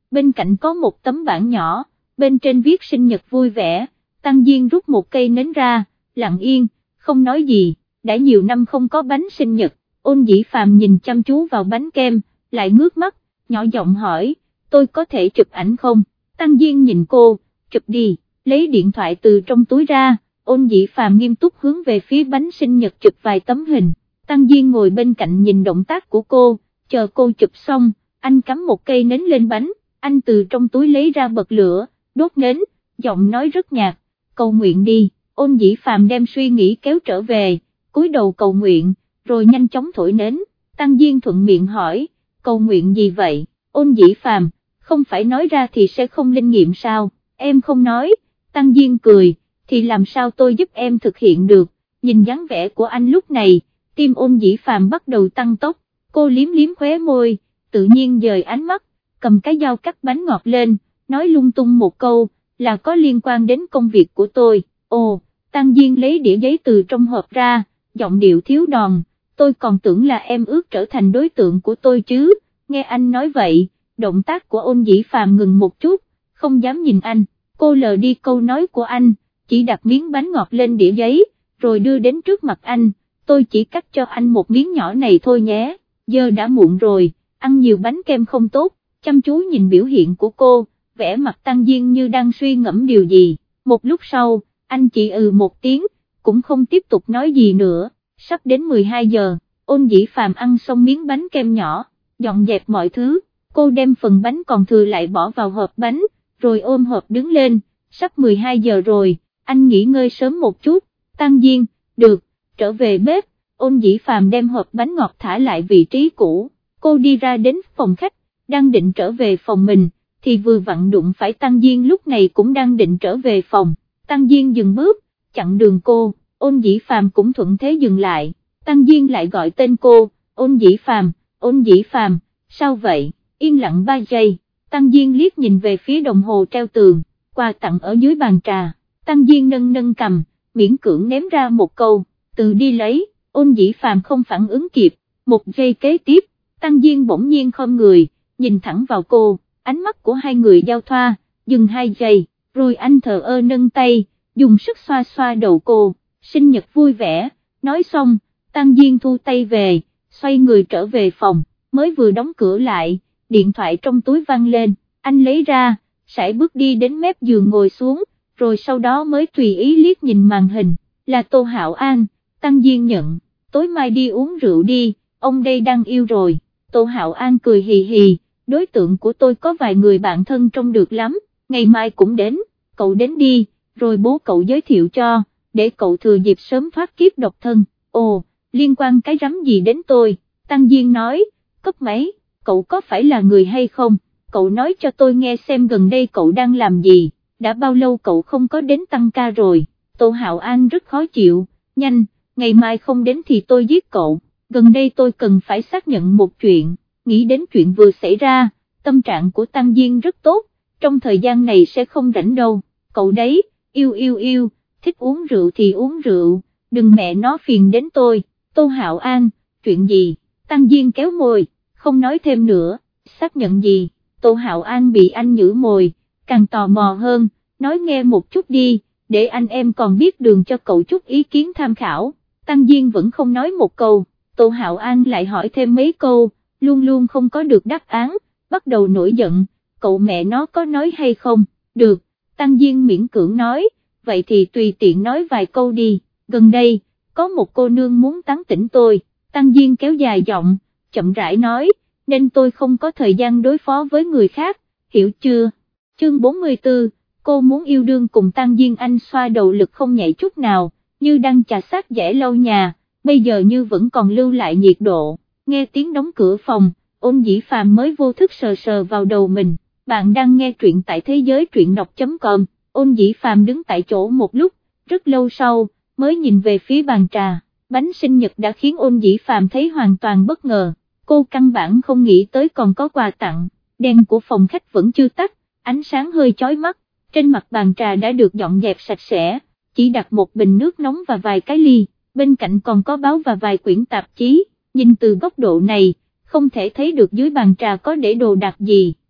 bên cạnh có một tấm bảng nhỏ, bên trên viết sinh nhật vui vẻ. Tăng Diên rút một cây nến ra, lặng yên, không nói gì, đã nhiều năm không có bánh sinh nhật. Ôn Dĩ Phàm nhìn chăm chú vào bánh kem, lại ngước mắt, nhỏ giọng hỏi, tôi có thể chụp ảnh không? Tăng Diên nhìn cô, chụp đi, lấy điện thoại từ trong túi ra. Ôn Dĩ Phàm nghiêm túc hướng về phía bánh sinh nhật chụp vài tấm hình. Tăng Diên ngồi bên cạnh nhìn động tác của cô, chờ cô chụp xong, anh cắm một cây nến lên bánh, anh từ trong túi lấy ra bật lửa, đốt nến, giọng nói rất nhạt, cầu nguyện đi. Ôn Dĩ Phàm đem suy nghĩ kéo trở về, cúi đầu cầu nguyện, rồi nhanh chóng thổi nến. Tăng Diên thuận miệng hỏi, cầu nguyện gì vậy? Ôn Dĩ Phàm, không phải nói ra thì sẽ không linh nghiệm sao? Em không nói. Tăng Diên cười, thì làm sao tôi giúp em thực hiện được? Nhìn dáng vẻ của anh lúc này, tim Ôn Dĩ Phàm bắt đầu tăng tốc. Cô liếm liếm khóe môi, tự nhiên dời ánh mắt, cầm cái dao cắt bánh ngọt lên, nói lung tung một câu, là có liên quan đến công việc của tôi. Ồ, Tăng Diên lấy đĩa giấy từ trong hộp ra, giọng điệu thiếu đòn, tôi còn tưởng là em ước trở thành đối tượng của tôi chứ. Nghe anh nói vậy, động tác của Ôn Dĩ Phàm ngừng một chút, không dám nhìn anh. Cô lờ đi câu nói của anh, chỉ đặt miếng bánh ngọt lên đĩa giấy, rồi đưa đến trước mặt anh, tôi chỉ cắt cho anh một miếng nhỏ này thôi nhé, giờ đã muộn rồi, ăn nhiều bánh kem không tốt. Chăm chú nhìn biểu hiện của cô, vẻ mặt Tăng Diên như đang suy ngẫm điều gì. Một lúc sau, anh chỉ ừ một tiếng, cũng không tiếp tục nói gì nữa. Sắp đến mười hai giờ, Ôn Dĩ Phàm ăn xong miếng bánh kem nhỏ, dọn dẹp mọi thứ, cô đem phần bánh còn thừa lại bỏ vào hộp bánh, rồi ôm hộp đứng lên. Sắp mười hai giờ rồi, anh nghỉ ngơi sớm một chút. Tăng Diên, được, trở về bếp. Ôn Dĩ Phàm đem hộp bánh ngọt thả lại vị trí cũ, cô đi ra đến phòng khách, đang định trở về phòng mình, thì vừa vặn đụng phải Tăng Diên lúc này cũng đang định trở về phòng. Tăng Diên dừng bước, chặn đường cô, Ôn Dĩ Phàm cũng thuận thế dừng lại. Tăng Diên lại gọi tên cô, Ôn Dĩ Phàm, Ôn Dĩ Phàm, sao vậy? Yên lặng ba giây, Tăng Diên liếc nhìn về phía đồng hồ treo tường, quà tặng ở dưới bàn trà. Tăng Diên nâng nâng cầm, miễn cưỡng ném ra một câu, tự đi lấy. Ôn Dĩ Phàm không phản ứng kịp, một giây kế tiếp, Tăng Diên bỗng nhiên khom người, nhìn thẳng vào cô, ánh mắt của hai người giao thoa, dừng hai giây, rồi anh thờ ơ nâng tay, dùng sức xoa xoa đầu cô, sinh nhật vui vẻ. Nói xong, Tăng Diên thu tay về, xoay người trở về phòng, mới vừa đóng cửa lại, điện thoại trong túi vang lên, anh lấy ra, sải bước đi đến mép giường ngồi xuống, rồi sau đó mới tùy ý liếc nhìn màn hình, là Tô Hạo An. Tăng Diên nhận, tối mai đi uống rượu đi, ông đây đang yêu rồi. Tô Hạo An cười hì hì, đối tượng của tôi có vài người bạn thân trông được lắm, ngày mai cũng đến, cậu đến đi, rồi bố cậu giới thiệu cho, để cậu thừa dịp sớm thoát kiếp độc thân. Ồ, liên quan cái rắm gì đến tôi? Tăng Diên nói, cấp mấy, cậu có phải là người hay không? Cậu nói cho tôi nghe xem gần đây cậu đang làm gì, đã bao lâu cậu không có đến tăng ca rồi? Tô Hạo An rất khó chịu, nhanh, ngày mai không đến thì tôi giết cậu. Gần đây tôi cần phải xác nhận một chuyện, nghĩ đến chuyện vừa xảy ra, tâm trạng của Tăng Diên rất tốt, trong thời gian này sẽ không rảnh đâu. Cậu đấy, yêu yêu yêu, thích uống rượu thì uống rượu, đừng mẹ nó phiền đến tôi. Tô Hạo An, chuyện gì? Tăng Diên kéo môi, không nói thêm nữa. Xác nhận gì? Tô Hạo An bị anh nhử mồi, càng tò mò hơn, nói nghe một chút đi, để anh em còn biết đường cho cậu chút ý kiến tham khảo. Tăng Diên vẫn không nói một câu, Tô Hạo An lại hỏi thêm mấy câu, luôn luôn không có được đáp án, bắt đầu nổi giận, cậu mẹ nó có nói hay không? Được, Tăng Diên miễn cưỡng nói, vậy thì tùy tiện nói vài câu đi. Gần đây, có một cô nương muốn tán tỉnh tôi. Tăng Diên kéo dài giọng, chậm rãi nói, nên tôi không có thời gian đối phó với người khác, hiểu chưa? Chương bốn mươi tư, cô muốn yêu đương cùng Tăng Diên. Anh xoa đầu lực không nhảy chút nào, như đang chà sát dẻ lau nhà, bây giờ như vẫn còn lưu lại nhiệt độ. Nghe tiếng đóng cửa phòng, Ôn Dĩ Phàm mới vô thức sờ sờ vào đầu mình. Bạn đang nghe truyện tại thế giới truyện đọc chấm com. Ôn Dĩ Phàm đứng tại chỗ một lúc, rất lâu sau, mới nhìn về phía bàn trà. Bánh sinh nhật đã khiến Ôn Dĩ Phàm thấy hoàn toàn bất ngờ, cô căn bản không nghĩ tới còn có quà tặng. Đèn của phòng khách vẫn chưa tắt, ánh sáng hơi chói mắt, trên mặt bàn trà đã được dọn dẹp sạch sẽ, chỉ đặt một bình nước nóng và vài cái ly, bên cạnh còn có báo và vài quyển tạp chí. Nhìn từ góc độ này, không thể thấy được dưới bàn trà có để đồ đạc gì,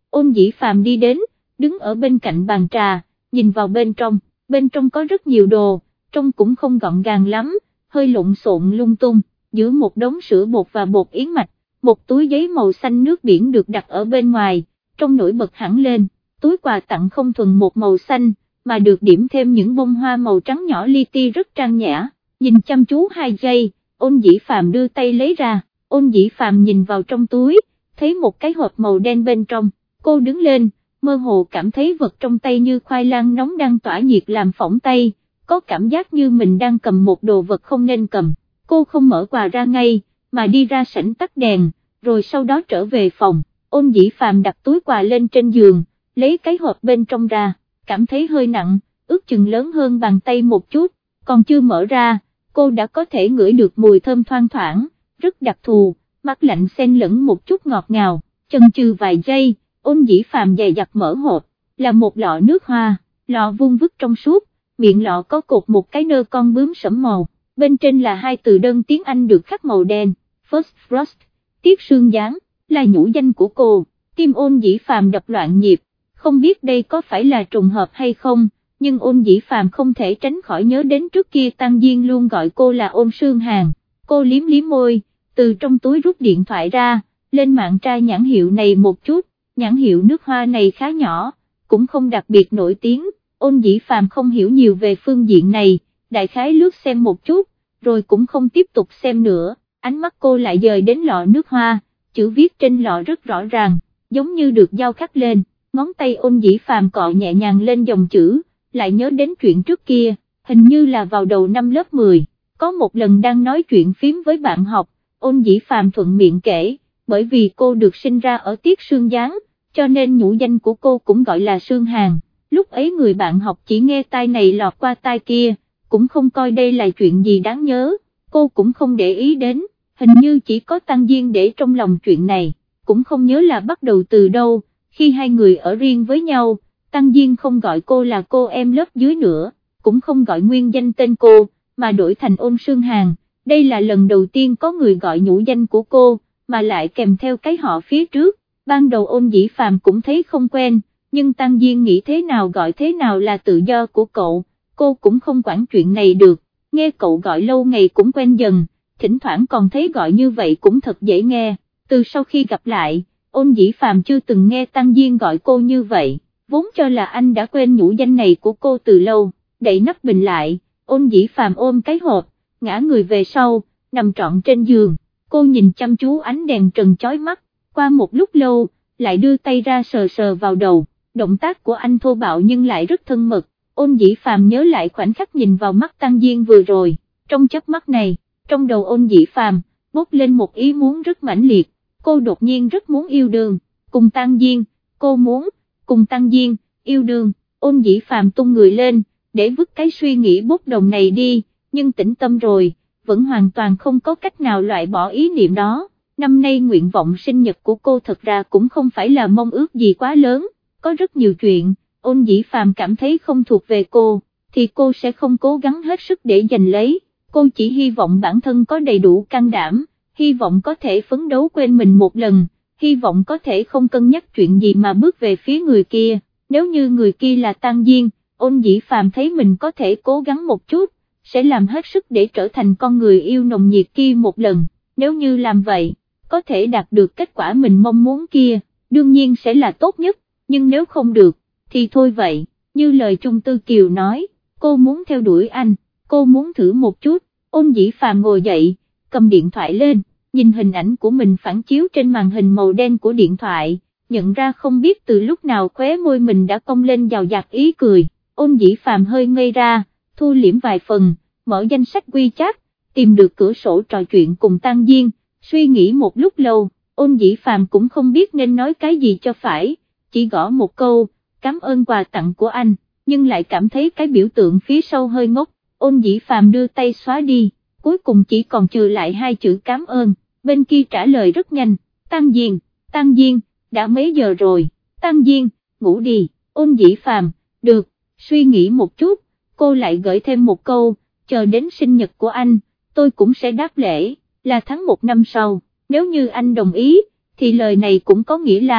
Ôn Dĩ Phàm đi đến, đứng ở bên cạnh bàn trà, nhìn vào bên trong, bên trong có rất nhiều đồ, trông cũng không gọn gàng lắm, hơi lộn xộn lung tung, giữa một đống sữa bột và bột yến mạch, một túi giấy màu xanh nước biển được đặt ở bên ngoài, trông nổi bật hẳn lên, túi quà tặng không thuần một màu xanh, mà được điểm thêm những bông hoa màu trắng nhỏ li ti rất trang nhã, nhìn chăm chú hai giây, Ôn Dĩ Phàm đưa tay lấy ra, Ôn Dĩ Phàm nhìn vào trong túi, thấy một cái hộp màu đen bên trong, cô đứng lên, mơ hồ cảm thấy vật trong tay như khoai lang nóng đang tỏa nhiệt làm phỏng tay, có cảm giác như mình đang cầm một đồ vật không nên cầm, cô không mở quà ra ngay, mà đi ra sảnh tắt đèn, rồi sau đó trở về phòng, Ôn Dĩ Phàm đặt túi quà lên trên giường, lấy cái hộp bên trong ra, cảm thấy hơi nặng, ước chừng lớn hơn bàn tay một chút, còn chưa mở ra, cô đã có thể ngửi được mùi thơm thoang thoảng, rất đặc thù, mát lạnh xen lẫn một chút ngọt ngào, chần chừ vài giây, Ôn Dĩ Phàm dè dặt mở hộp, là một lọ nước hoa, lọ vuông vức trong suốt, miệng lọ có cột một cái nơ con bướm sẫm màu, bên trên là hai từ đơn tiếng Anh được khắc màu đen, First Frost, Tiết Sương Giáng, là nhũ danh của cô, tim Ôn Dĩ Phàm đập loạn nhịp, không biết đây có phải là trùng hợp hay không, nhưng Ôn Dĩ Phàm không thể tránh khỏi nhớ đến trước kia Tăng Diên luôn gọi cô là Ôn Sương Hàn, cô liếm liếm môi, từ trong túi rút điện thoại ra, lên mạng tra nhãn hiệu này một chút, nhãn hiệu nước hoa này khá nhỏ, cũng không đặc biệt nổi tiếng, Ôn Dĩ Phàm không hiểu nhiều về phương diện này, đại khái lướt xem một chút, rồi cũng không tiếp tục xem nữa, ánh mắt cô lại dời đến lọ nước hoa, chữ viết trên lọ rất rõ ràng, giống như được dao khắc lên, ngón tay Ôn Dĩ Phàm cọ nhẹ nhàng lên dòng chữ, lại nhớ đến chuyện trước kia, hình như là vào đầu năm lớp mười, có một lần đang nói chuyện phím với bạn học, Ôn Dĩ Phàm thuận miệng kể, bởi vì cô được sinh ra ở Tiết Sương Giáng, cho nên nhũ danh của cô cũng gọi là Sương Hàn, lúc ấy người bạn học chỉ nghe tai này lọt qua tai kia, cũng không coi đây là chuyện gì đáng nhớ, cô cũng không để ý đến, hình như chỉ có Tăng Diên để trong lòng chuyện này, cũng không nhớ là bắt đầu từ đâu, khi hai người ở riêng với nhau, Tăng Diên không gọi cô là cô em lớp dưới nữa, cũng không gọi nguyên danh tên cô, mà đổi thành Ôn Sương Hàn, đây là lần đầu tiên có người gọi nhũ danh của cô, mà lại kèm theo cái họ phía trước, ban đầu Ôn Dĩ Phàm cũng thấy không quen, nhưng Tăng Diên nghĩ thế nào gọi thế nào là tự do của cậu, cô cũng không quản chuyện này được, nghe cậu gọi lâu ngày cũng quen dần, thỉnh thoảng còn thấy gọi như vậy cũng thật dễ nghe, từ sau khi gặp lại, Ôn Dĩ Phàm chưa từng nghe Tăng Diên gọi cô như vậy, vốn cho là anh đã quên nhũ danh này của cô từ lâu, đậy nắp bình lại, Ôn Dĩ Phàm ôm cái hộp, ngã người về sau, nằm trọn trên giường, cô nhìn chăm chú ánh đèn trần chói mắt, qua một lúc lâu, lại đưa tay ra sờ sờ vào đầu, động tác của anh thô bạo nhưng lại rất thân mật, Ôn Dĩ Phàm nhớ lại khoảnh khắc nhìn vào mắt Tăng Diên vừa rồi, trong chớp mắt này, trong đầu Ôn Dĩ Phàm bốc lên một ý muốn rất mãnh liệt, cô đột nhiên rất muốn yêu đương, cùng Tăng Diên, cô muốn, cùng Tăng Diên, yêu đương, Ôn Dĩ Phàm tung người lên, để vứt cái suy nghĩ bốc đồng này đi, nhưng tĩnh tâm rồi, vẫn hoàn toàn không có cách nào loại bỏ ý niệm đó, năm nay nguyện vọng sinh nhật của cô thật ra cũng không phải là mong ước gì quá lớn, có rất nhiều chuyện, Ôn Dĩ Phàm cảm thấy không thuộc về cô, thì cô sẽ không cố gắng hết sức để giành lấy, cô chỉ hy vọng bản thân có đầy đủ can đảm, hy vọng có thể phấn đấu quên mình một lần, hy vọng có thể không cân nhắc chuyện gì mà bước về phía người kia, nếu như người kia là Tăng Diên, Ôn Dĩ Phàm thấy mình có thể cố gắng một chút, sẽ làm hết sức để trở thành con người yêu nồng nhiệt kia một lần, nếu như làm vậy, có thể đạt được kết quả mình mong muốn kia, đương nhiên sẽ là tốt nhất, nhưng nếu không được, thì thôi vậy, như lời Trung Tư Kiều nói, cô muốn theo đuổi anh, cô muốn thử một chút, Ôn Dĩ Phàm ngồi dậy, cầm điện thoại lên, nhìn hình ảnh của mình phản chiếu trên màn hình màu đen của điện thoại, nhận ra không biết từ lúc nào khóe môi mình đã cong lên dào dạt ý cười, Ôn Dĩ Phàm hơi ngây ra, thu liễm vài phần, mở danh sách WeChat, tìm được cửa sổ trò chuyện cùng Tăng Diên, suy nghĩ một lúc lâu, Ôn Dĩ Phàm cũng không biết nên nói cái gì cho phải, chỉ gõ một câu, cảm ơn quà tặng của anh, nhưng lại cảm thấy cái biểu tượng phía sau hơi ngốc, Ôn Dĩ Phàm đưa tay xóa đi, cuối cùng chỉ còn trừ lại hai chữ cảm ơn, bên kia trả lời rất nhanh, Tăng Diên, Tăng Diên, đã mấy giờ rồi, Tăng Diên, ngủ đi, Ôn Dĩ Phàm, được, suy nghĩ một chút, cô lại gửi thêm một câu, chờ đến sinh nhật của anh, tôi cũng sẽ đáp lễ, là tháng một năm sau, nếu như anh đồng ý, thì lời này cũng có nghĩa là,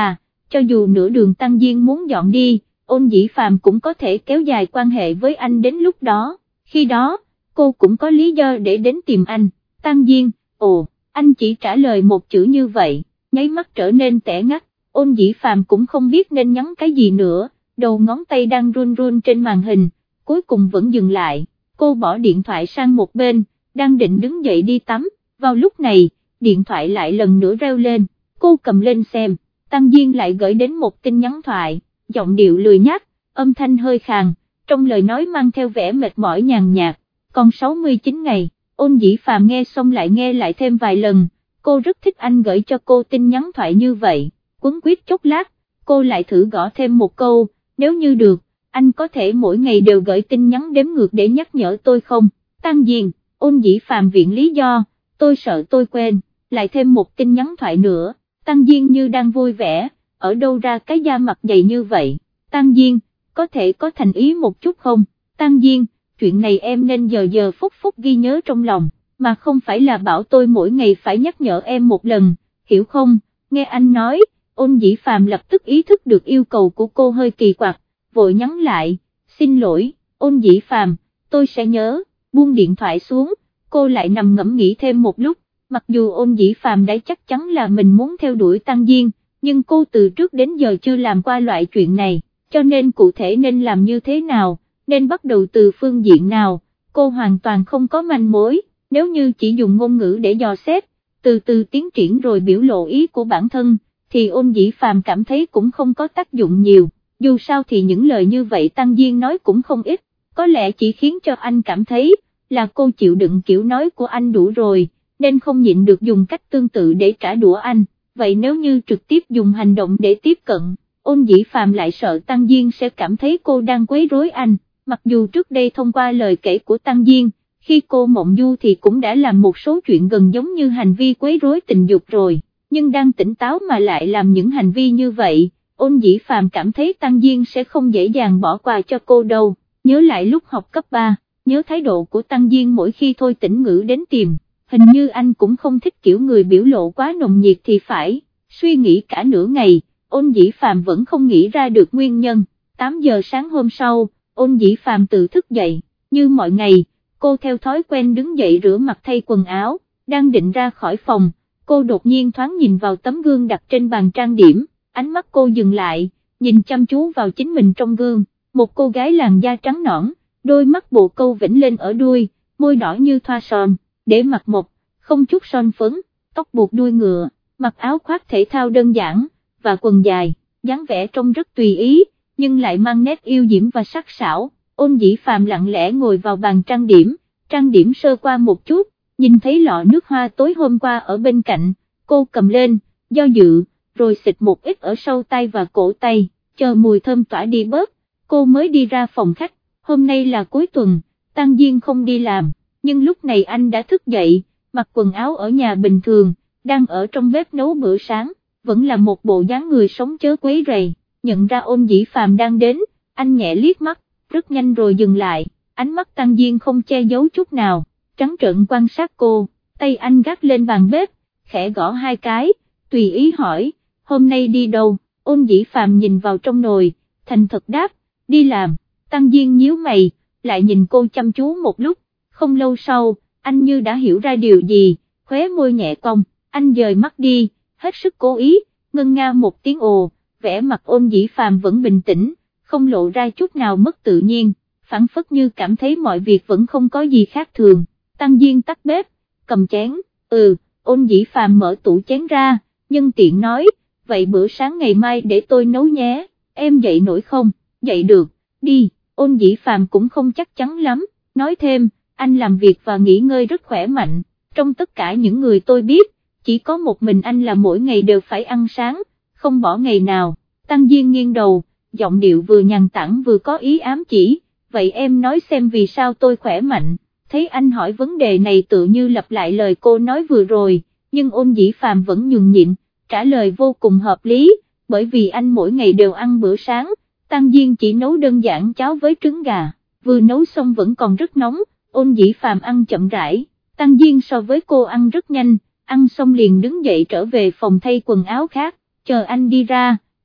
cho dù nửa đường Tăng Diên muốn dọn đi, Ôn Dĩ Phàm cũng có thể kéo dài quan hệ với anh đến lúc đó, khi đó, cô cũng có lý do để đến tìm anh. Tăng Diên, ồ, anh chỉ trả lời một chữ như vậy, nháy mắt trở nên tẻ ngắt, Ôn Dĩ Phàm cũng không biết nên nhắn cái gì nữa, đầu ngón tay đang run run trên màn hình, cuối cùng vẫn dừng lại, cô bỏ điện thoại sang một bên, đang định đứng dậy đi tắm, vào lúc này, điện thoại lại lần nữa reo lên, cô cầm lên xem, Tăng Diên lại gửi đến một tin nhắn thoại, giọng điệu lười nhác, âm thanh hơi khàn, trong lời nói mang theo vẻ mệt mỏi nhàn nhạt, còn sáu mươi chín ngày, Ôn Dĩ Phàm nghe xong lại nghe lại thêm vài lần, cô rất thích anh gửi cho cô tin nhắn thoại như vậy, quấn quýt chốc lát, cô lại thử gõ thêm một câu, nếu như được, anh có thể mỗi ngày đều gửi tin nhắn đếm ngược để nhắc nhở tôi không? Tăng Diên, Ôn Dĩ Phàm viện lý do, tôi sợ tôi quên, lại thêm một tin nhắn thoại nữa, Tăng Diên như đang vui vẻ, ở đâu ra cái da mặt dày như vậy? Tăng Diên, có thể có thành ý một chút không? Tăng Diên, chuyện này em nên giờ giờ phút phút ghi nhớ trong lòng, mà không phải là bảo tôi mỗi ngày phải nhắc nhở em một lần, hiểu không? Nghe anh nói, Ôn Dĩ Phàm lập tức ý thức được yêu cầu của cô hơi kỳ quặc, vội nhắn lại, xin lỗi, Ôn Dĩ Phàm, tôi sẽ nhớ, buông điện thoại xuống, cô lại nằm ngẫm nghĩ thêm một lúc, mặc dù Ôn Dĩ Phàm đã chắc chắn là mình muốn theo đuổi Tăng Diên, nhưng cô từ trước đến giờ chưa làm qua loại chuyện này, cho nên cụ thể nên làm như thế nào, nên bắt đầu từ phương diện nào, cô hoàn toàn không có manh mối, nếu như chỉ dùng ngôn ngữ để dò xét, từ từ tiến triển rồi biểu lộ ý của bản thân, thì Ôn Dĩ Phàm cảm thấy cũng không có tác dụng nhiều, dù sao thì những lời như vậy Tăng Diên nói cũng không ít, có lẽ chỉ khiến cho anh cảm thấy, là cô chịu đựng kiểu nói của anh đủ rồi, nên không nhịn được dùng cách tương tự để trả đũa anh, vậy nếu như trực tiếp dùng hành động để tiếp cận, Ôn Dĩ Phàm lại sợ Tăng Diên sẽ cảm thấy cô đang quấy rối anh, mặc dù trước đây thông qua lời kể của Tăng Diên, khi cô mộng du thì cũng đã làm một số chuyện gần giống như hành vi quấy rối tình dục rồi, nhưng đang tỉnh táo mà lại làm những hành vi như vậy, Ôn Dĩ Phàm cảm thấy Tăng Diên sẽ không dễ dàng bỏ qua cho cô đâu, nhớ lại lúc học cấp ba, nhớ thái độ của Tăng Diên mỗi khi Thôi Tĩnh Ngữ đến tìm, hình như anh cũng không thích kiểu người biểu lộ quá nồng nhiệt thì phải, suy nghĩ cả nửa ngày, Ôn Dĩ Phàm vẫn không nghĩ ra được nguyên nhân, tám giờ sáng hôm sau, Ôn Dĩ Phàm tự thức dậy, như mọi ngày, cô theo thói quen đứng dậy rửa mặt thay quần áo, đang định ra khỏi phòng, cô đột nhiên thoáng nhìn vào tấm gương đặt trên bàn trang điểm, ánh mắt cô dừng lại, nhìn chăm chú vào chính mình trong gương, một cô gái làn da trắng nõn, đôi mắt bộ câu vĩnh lên ở đuôi, môi đỏ như thoa son, để mặt một, không chút son phấn, tóc buộc đuôi ngựa, mặc áo khoác thể thao đơn giản, và quần dài, dáng vẻ trông rất tùy ý, nhưng lại mang nét yêu diễm và sắc sảo. Ôn Dĩ Phàm lặng lẽ ngồi vào bàn trang điểm, trang điểm sơ qua một chút, nhìn thấy lọ nước hoa tối hôm qua ở bên cạnh, cô cầm lên, do dự, rồi xịt một ít ở sau tay và cổ tay, chờ mùi thơm tỏa đi bớt, cô mới đi ra phòng khách. Hôm nay là cuối tuần, Tăng Diên không đi làm, nhưng lúc này anh đã thức dậy, mặc quần áo ở nhà bình thường, đang ở trong bếp nấu bữa sáng, vẫn là một bộ dáng người sống chớ quấy rầy, nhận ra Ôn Dĩ Phàm đang đến, anh nhẹ liếc mắt, rất nhanh rồi dừng lại, ánh mắt Tăng Diên không che giấu chút nào, trắng trợn quan sát cô, tay anh gác lên bàn bếp, khẽ gõ hai cái, tùy ý hỏi, hôm nay đi đâu? Ôn Dĩ Phàm nhìn vào trong nồi, thành thật đáp, đi làm. Tăng Diên nhíu mày, lại nhìn cô chăm chú một lúc, không lâu sau, anh như đã hiểu ra điều gì, khóe môi nhẹ cong, anh dời mắt đi, hết sức cố ý, ngân nga một tiếng ồ, vẻ mặt Ôn Dĩ Phàm vẫn bình tĩnh, không lộ ra chút nào mất tự nhiên, phảng phất như cảm thấy mọi việc vẫn không có gì khác thường. Tăng Diên tắt bếp, cầm chén, ừ, Ôn Dĩ Phàm mở tủ chén ra, nhân tiện nói, vậy bữa sáng ngày mai để tôi nấu nhé, em dậy nổi không? Dậy được, đi. Ôn Dĩ Phàm cũng không chắc chắn lắm, nói thêm, anh làm việc và nghỉ ngơi rất khỏe mạnh, trong tất cả những người tôi biết, chỉ có một mình anh là mỗi ngày đều phải ăn sáng, không bỏ ngày nào. Tăng Diên nghiêng đầu, giọng điệu vừa nhàn tản vừa có ý ám chỉ, vậy em nói xem vì sao tôi khỏe mạnh, thấy anh hỏi vấn đề này tự như lặp lại lời cô nói vừa rồi, nhưng Ôn Dĩ Phàm vẫn nhường nhịn, trả lời vô cùng hợp lý, bởi vì anh mỗi ngày đều ăn bữa sáng. Tăng Diên chỉ nấu đơn giản cháo với trứng gà, vừa nấu xong vẫn còn rất nóng, Ôn Dĩ Phàm ăn chậm rãi, Tăng Diên so với cô ăn rất nhanh, ăn xong liền đứng dậy trở về phòng thay quần áo khác, chờ anh đi ra,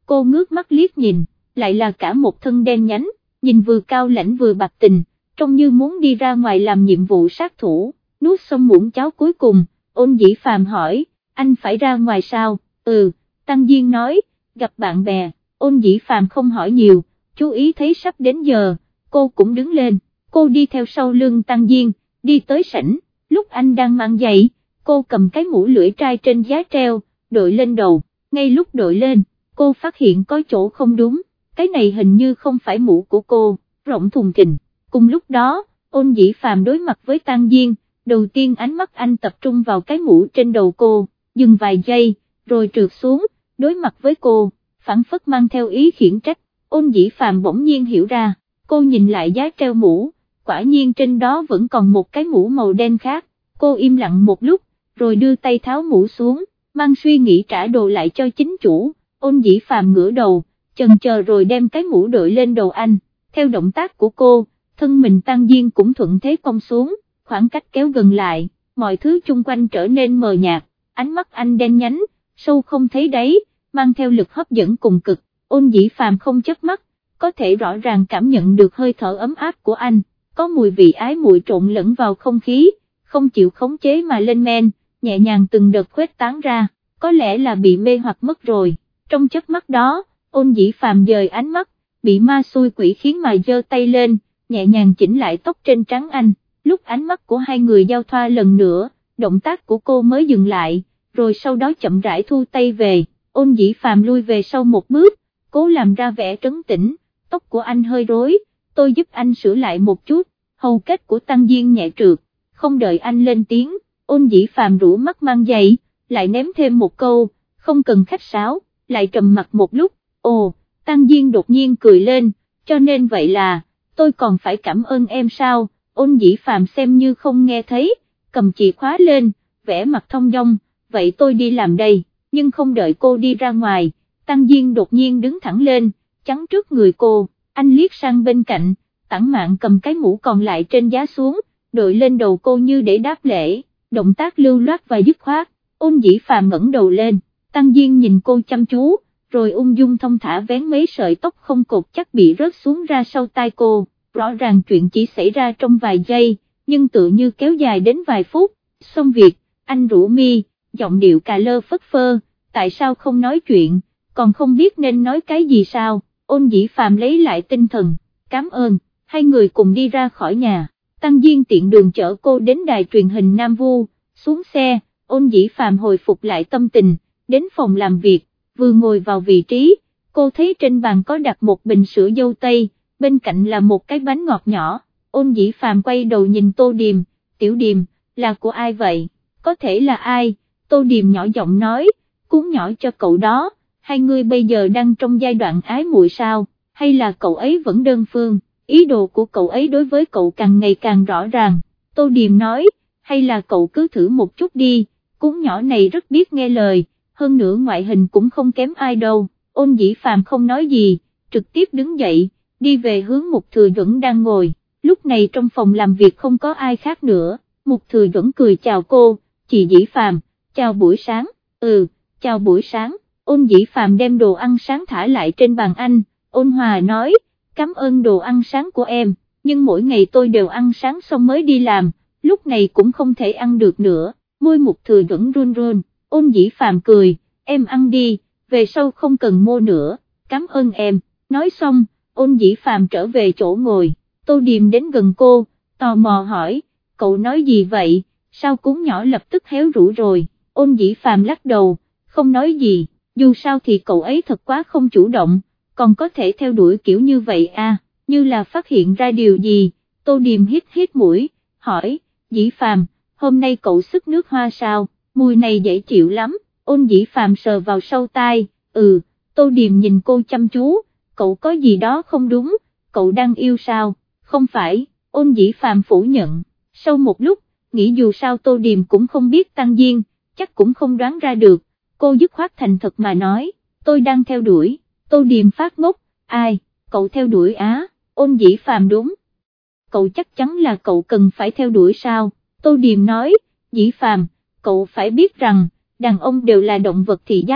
cô ngước mắt liếc nhìn, lại là cả một thân đen nhánh, nhìn vừa cao lãnh vừa bạc tình, trông như muốn đi ra ngoài làm nhiệm vụ sát thủ. Nuốt xong muỗng cháo cuối cùng, Ôn Dĩ Phàm hỏi, anh phải ra ngoài sao? Ừ, Tăng Diên nói, gặp bạn bè. Ôn Dĩ Phàm không hỏi nhiều, chú ý thấy sắp đến giờ, cô cũng đứng lên, cô đi theo sau lưng Tăng Diên, đi tới sảnh, lúc anh đang mang giày, cô cầm cái mũ lưỡi trai trên giá treo, đội lên đầu, ngay lúc đội lên, cô phát hiện có chỗ không đúng, cái này hình như không phải mũ của cô, rộng thùng thình. Cùng lúc đó, Ôn Dĩ Phàm đối mặt với Tăng Diên, đầu tiên ánh mắt anh tập trung vào cái mũ trên đầu cô, dừng vài giây, rồi trượt xuống, đối mặt với cô, phảng phất mang theo ý khiển trách. Ôn Dĩ Phàm bỗng nhiên hiểu ra, cô nhìn lại giá treo mũ, quả nhiên trên đó vẫn còn một cái mũ màu đen khác, cô im lặng một lúc, rồi đưa tay tháo mũ xuống, mang suy nghĩ trả đồ lại cho chính chủ. Ôn Dĩ Phàm ngửa đầu, chần chờ rồi đem cái mũ đội lên đầu anh, theo động tác của cô, thân mình Tăng Diên cũng thuận thế cong xuống, khoảng cách kéo gần lại, mọi thứ chung quanh trở nên mờ nhạt, ánh mắt anh đen nhánh, sâu không thấy đáy, mang theo lực hấp dẫn cùng cực. Ôn Dĩ Phàm không chớp mắt, có thể rõ ràng cảm nhận được hơi thở ấm áp của anh, có mùi vị ái muội trộn lẫn vào không khí, không chịu khống chế mà lên men, nhẹ nhàng từng đợt khuếch tán ra, có lẽ là bị mê hoặc mất rồi. Trong chớp mắt đó, Ôn Dĩ Phàm dời ánh mắt, bị ma xui quỷ khiến mà giơ tay lên, nhẹ nhàng chỉnh lại tóc trên trán anh, lúc ánh mắt của hai người giao thoa lần nữa, động tác của cô mới dừng lại, rồi sau đó chậm rãi thu tay về. Ôn Dĩ Phàm lui về sau một bước, cố làm ra vẻ trấn tĩnh, tóc của anh hơi rối, tôi giúp anh sửa lại một chút. Hầu kết của Tăng Diên nhẹ trượt, không đợi anh lên tiếng, Ôn Dĩ Phàm rũ mắt mang giày, lại ném thêm một câu, không cần khách sáo, lại trầm mặt một lúc. Ồ, Tăng Diên đột nhiên cười lên, cho nên vậy là, tôi còn phải cảm ơn em sao? Ôn Dĩ Phàm xem như không nghe thấy, cầm chìa khóa lên, vẽ mặt thông dong, vậy tôi đi làm đây. Nhưng không đợi cô đi ra ngoài, Tăng Diên đột nhiên đứng thẳng lên, chắn trước người cô, anh liếc sang bên cạnh, tản mạn cầm cái mũ còn lại trên giá xuống, đội lên đầu cô như để đáp lễ, động tác lưu loát và dứt khoát. Ôn Dĩ Phàm ngẩng đầu lên, Tăng Diên nhìn cô chăm chú, rồi ung dung thong thả vén mấy sợi tóc không cột chắc bị rớt xuống ra sau tai cô, rõ ràng chuyện chỉ xảy ra trong vài giây, nhưng tự như kéo dài đến vài phút. Xong việc, anh rũ mi, giọng điệu cà lơ phất phơ, tại sao không nói chuyện, còn không biết nên nói cái gì sao? Ôn Dĩ Phàm lấy lại tinh thần, cảm ơn, hai người cùng đi ra khỏi nhà. Tăng Diên tiện đường chở cô đến đài truyền hình Nam Vu, xuống xe, Ôn Dĩ Phàm hồi phục lại tâm tình, đến phòng làm việc, vừa ngồi vào vị trí, cô thấy trên bàn có đặt một bình sữa dâu tây, bên cạnh là một cái bánh ngọt nhỏ. Ôn Dĩ Phàm quay đầu nhìn Tô Điềm, Tiểu Điềm, là của ai vậy? Có thể là ai? Tô Điềm nhỏ giọng nói, cuốn nhỏ cho cậu đó. Hai người bây giờ đang trong giai đoạn ái muội sao, hay là cậu ấy vẫn đơn phương, ý đồ của cậu ấy đối với cậu càng ngày càng rõ ràng. Tô Điềm nói, hay là cậu cứ thử một chút đi, cuốn nhỏ này rất biết nghe lời, hơn nữa ngoại hình cũng không kém ai đâu. Ôn Dĩ Phàm không nói gì, trực tiếp đứng dậy, đi về hướng Mục Thừa Duẩn đang ngồi. Lúc này trong phòng làm việc không có ai khác nữa, Mục Thừa Duẩn cười chào cô, chị Dĩ Phàm, chào buổi sáng. Ừ, chào buổi sáng. Ôn Dĩ Phàm đem đồ ăn sáng thả lại trên bàn anh, ôn hòa nói, cảm ơn đồ ăn sáng của em, nhưng mỗi ngày tôi đều ăn sáng xong mới đi làm, lúc này cũng không thể ăn được nữa. Môi Mục Thừa Duẩn run run. Ôn Dĩ Phàm cười, em ăn đi, về sau không cần mua nữa, cảm ơn em. Nói xong, Ôn Dĩ Phàm trở về chỗ ngồi, Tô Điềm đến gần cô, tò mò hỏi, cậu nói gì vậy, sao cuốn nhỏ lập tức héo rũ rồi? Ôn Dĩ Phàm lắc đầu, không nói gì, dù sao thì cậu ấy thật quá không chủ động, còn có thể theo đuổi kiểu như vậy à, như là phát hiện ra điều gì. Tô Điềm hít hít mũi, hỏi, Dĩ Phàm, hôm nay cậu sức nước hoa sao, mùi này dễ chịu lắm. Ôn Dĩ Phàm sờ vào sau tai, ừ. Tô Điềm nhìn cô chăm chú, cậu có gì đó không đúng, cậu đang yêu sao? Không phải. Ôn Dĩ Phàm phủ nhận. Sau một lúc, nghĩ dù sao Tô Điềm cũng không biết Tăng Diên, chắc cũng không đoán ra được, cô dứt khoát thành thật mà nói, tôi đang theo đuổi. Tô Điềm phát ngốc, ai, cậu theo đuổi á? Ôn Dĩ Phàm đúng. Cậu chắc chắn là cậu cần phải theo đuổi sao? Tô Điềm nói, Dĩ Phàm, cậu phải biết rằng, đàn ông đều là động vật thị giác,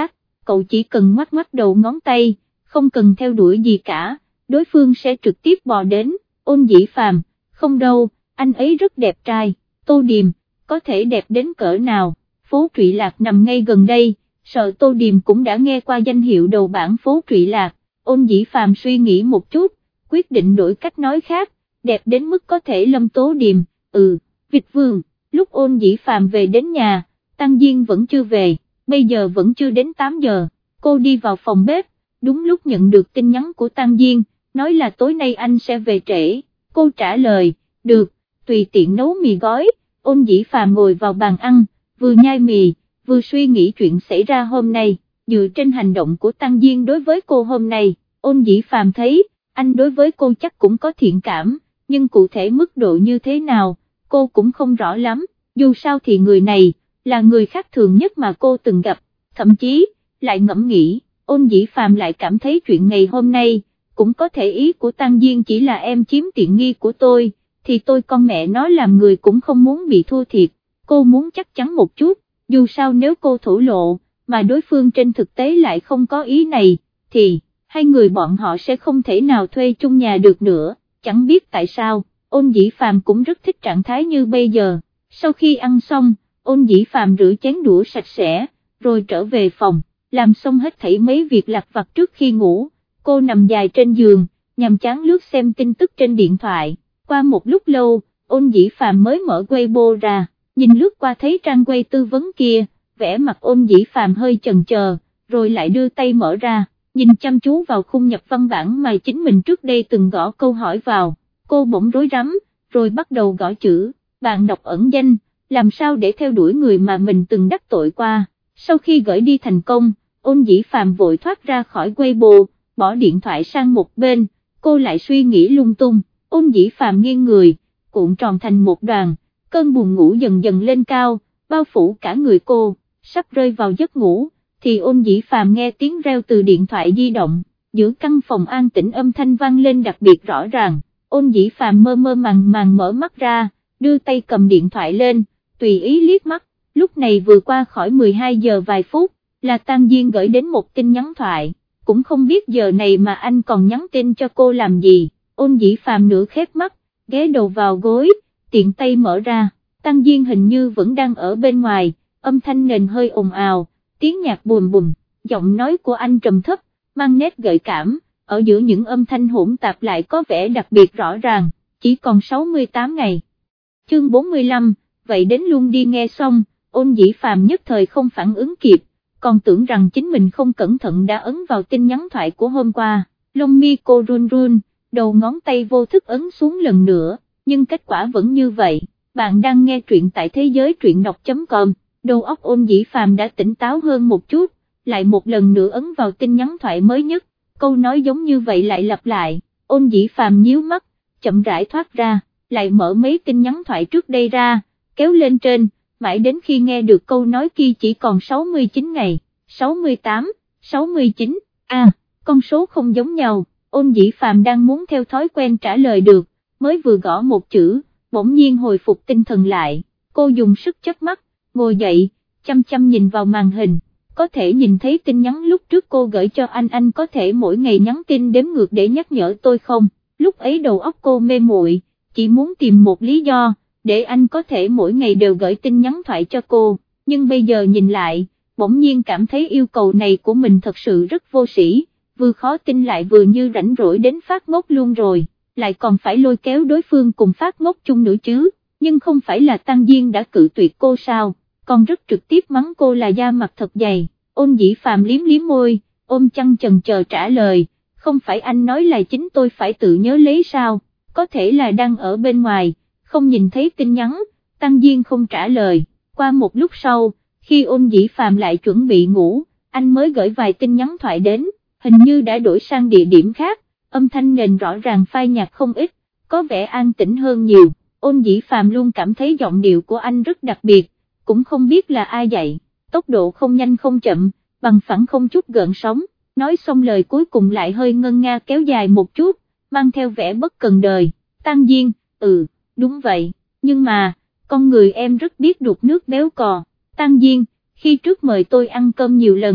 cậu chỉ cần ngoắc ngoắc đầu ngón tay, không cần theo đuổi gì cả, đối phương sẽ trực tiếp bò đến. Ôn Dĩ Phàm, không đâu, anh ấy rất đẹp trai. Tô Điềm, có thể đẹp đến cỡ nào? Phố Trụy Lạc nằm ngay gần đây, sợ Tô Điềm cũng đã nghe qua danh hiệu đầu bảng phố Trụy Lạc. Ôn Dĩ Phàm suy nghĩ một chút, quyết định đổi cách nói khác, đẹp đến mức có thể lâm Tố Điềm. Ừ, Vịt Vương. Lúc Ôn Dĩ Phàm về đến nhà, Tăng Diên vẫn chưa về, bây giờ vẫn chưa đến tám giờ, cô đi vào phòng bếp, đúng lúc nhận được tin nhắn của Tăng Diên, nói là tối nay anh sẽ về trễ. Cô trả lời, được, tùy tiện nấu mì gói. Ôn Dĩ Phàm ngồi vào bàn ăn, vừa nhai mì, vừa suy nghĩ chuyện xảy ra hôm nay, dựa trên hành động của Tăng Diên đối với cô hôm nay, Ôn Dĩ Phàm thấy, anh đối với cô chắc cũng có thiện cảm, nhưng cụ thể mức độ như thế nào, cô cũng không rõ lắm, dù sao thì người này, là người khác thường nhất mà cô từng gặp, thậm chí, lại ngẫm nghĩ, Ôn Dĩ Phàm lại cảm thấy chuyện ngày hôm nay, cũng có thể ý của Tăng Diên chỉ là em chiếm tiện nghi của tôi, thì tôi con mẹ nói làm người cũng không muốn bị thua thiệt, cô muốn chắc chắn một chút, dù sao nếu cô thổ lộ, mà đối phương trên thực tế lại không có ý này, thì, hai người bọn họ sẽ không thể nào thuê chung nhà được nữa, chẳng biết tại sao, Ôn Dĩ Phàm cũng rất thích trạng thái như bây giờ. Sau khi ăn xong, Ôn Dĩ Phàm rửa chén đũa sạch sẽ, rồi trở về phòng, làm xong hết thảy mấy việc lặt vặt trước khi ngủ, cô nằm dài trên giường, nhằm chán lướt xem tin tức trên điện thoại. Qua một lúc lâu, Ôn Dĩ Phàm mới mở Weibo ra, nhìn lướt qua thấy trang Weibo tư vấn kia, vẻ mặt Ôn Dĩ Phàm hơi chần chờ, rồi lại đưa tay mở ra, nhìn chăm chú vào khung nhập văn bản mà chính mình trước đây từng gõ câu hỏi vào, cô bỗng rối rắm, rồi bắt đầu gõ chữ, bạn đọc ẩn danh, làm sao để theo đuổi người mà mình từng đắc tội qua. Sau khi gửi đi thành công, Ôn Dĩ Phàm vội thoát ra khỏi Weibo, bỏ điện thoại sang một bên, cô lại suy nghĩ lung tung. Ôn Dĩ Phàm nghiêng người, cuộn tròn thành một đoàn, cơn buồn ngủ dần dần lên cao, bao phủ cả người cô, sắp rơi vào giấc ngủ, thì Ôn Dĩ Phàm nghe tiếng reo từ điện thoại di động, giữa căn phòng an tĩnh âm thanh vang lên đặc biệt rõ ràng. Ôn Dĩ Phàm mơ mơ màng màng mở mắt ra, đưa tay cầm điện thoại lên, tùy ý liếc mắt, lúc này vừa qua khỏi mười hai giờ vài phút, là Tăng Diên gửi đến một tin nhắn thoại, cũng không biết giờ này mà anh còn nhắn tin cho cô làm gì. Ôn Dĩ Phàm nửa khép mắt, ghé đầu vào gối, tiện tay mở ra, Tăng Diên hình như vẫn đang ở bên ngoài, âm thanh nền hơi ồn ào, tiếng nhạc bùm bùm, giọng nói của anh trầm thấp, mang nét gợi cảm, ở giữa những âm thanh hỗn tạp lại có vẻ đặc biệt rõ ràng, chỉ còn sáu mươi tám ngày. Chương bốn mươi lăm, vậy đến luôn đi. Nghe xong, Ôn Dĩ Phàm nhất thời không phản ứng kịp, còn tưởng rằng chính mình không cẩn thận đã ấn vào tin nhắn thoại của hôm qua, lông mi cô run run, đầu ngón tay vô thức ấn xuống lần nữa, nhưng kết quả vẫn như vậy. Bạn đang nghe truyện tại thế giới truyện đọc chấm com, đầu óc Ôn Dĩ Phàm đã tỉnh táo hơn một chút, lại một lần nữa ấn vào tin nhắn thoại mới nhất, câu nói giống như vậy lại lặp lại. Ôn Dĩ Phàm nhíu mắt, chậm rãi thoát ra, lại mở mấy tin nhắn thoại trước đây ra, kéo lên trên, mãi đến khi nghe được câu nói kia chỉ còn sáu mươi chín ngày, sáu mươi tám, sáu mươi chín, à, con số không giống nhau. Ôn Dĩ Phàm đang muốn theo thói quen trả lời được, mới vừa gõ một chữ, bỗng nhiên hồi phục tinh thần lại, cô dùng sức chớp mắt, ngồi dậy, chăm chăm nhìn vào màn hình, có thể nhìn thấy tin nhắn lúc trước cô gửi cho anh. Anh có thể mỗi ngày nhắn tin đếm ngược để nhắc nhở tôi không? Lúc ấy đầu óc cô mê muội, chỉ muốn tìm một lý do, để anh có thể mỗi ngày đều gửi tin nhắn thoại cho cô, nhưng bây giờ nhìn lại, bỗng nhiên cảm thấy yêu cầu này của mình thật sự rất vô sĩ, vừa khó tin lại vừa như rảnh rỗi đến phát ngốc luôn rồi, lại còn phải lôi kéo đối phương cùng phát ngốc chung nữa chứ, nhưng không phải là Tăng Diên đã cự tuyệt cô sao, còn rất trực tiếp mắng cô là da mặt thật dày. Ôn Dĩ Phàm liếm liếm môi, ôm chăn chần chờ trả lời, không phải anh nói là chính tôi phải tự nhớ lấy sao, có thể là đang ở bên ngoài, không nhìn thấy tin nhắn. Tăng Diên không trả lời, qua một lúc sau, khi Ôn Dĩ Phàm lại chuẩn bị ngủ, anh mới gửi vài tin nhắn thoại đến, hình như đã đổi sang địa điểm khác, âm thanh nền rõ ràng phai nhạt không ít, có vẻ an tĩnh hơn nhiều. Ôn Dĩ Phàm luôn cảm thấy giọng điệu của anh rất đặc biệt, cũng không biết là ai dạy, tốc độ không nhanh không chậm, bằng phẳng không chút gợn sóng, nói xong lời cuối cùng lại hơi ngân nga kéo dài một chút, mang theo vẻ bất cần đời. Tăng Diên, ừ, đúng vậy, nhưng mà, con người em rất biết đục nước béo cò. Tăng Diên, khi trước mời tôi ăn cơm nhiều lần,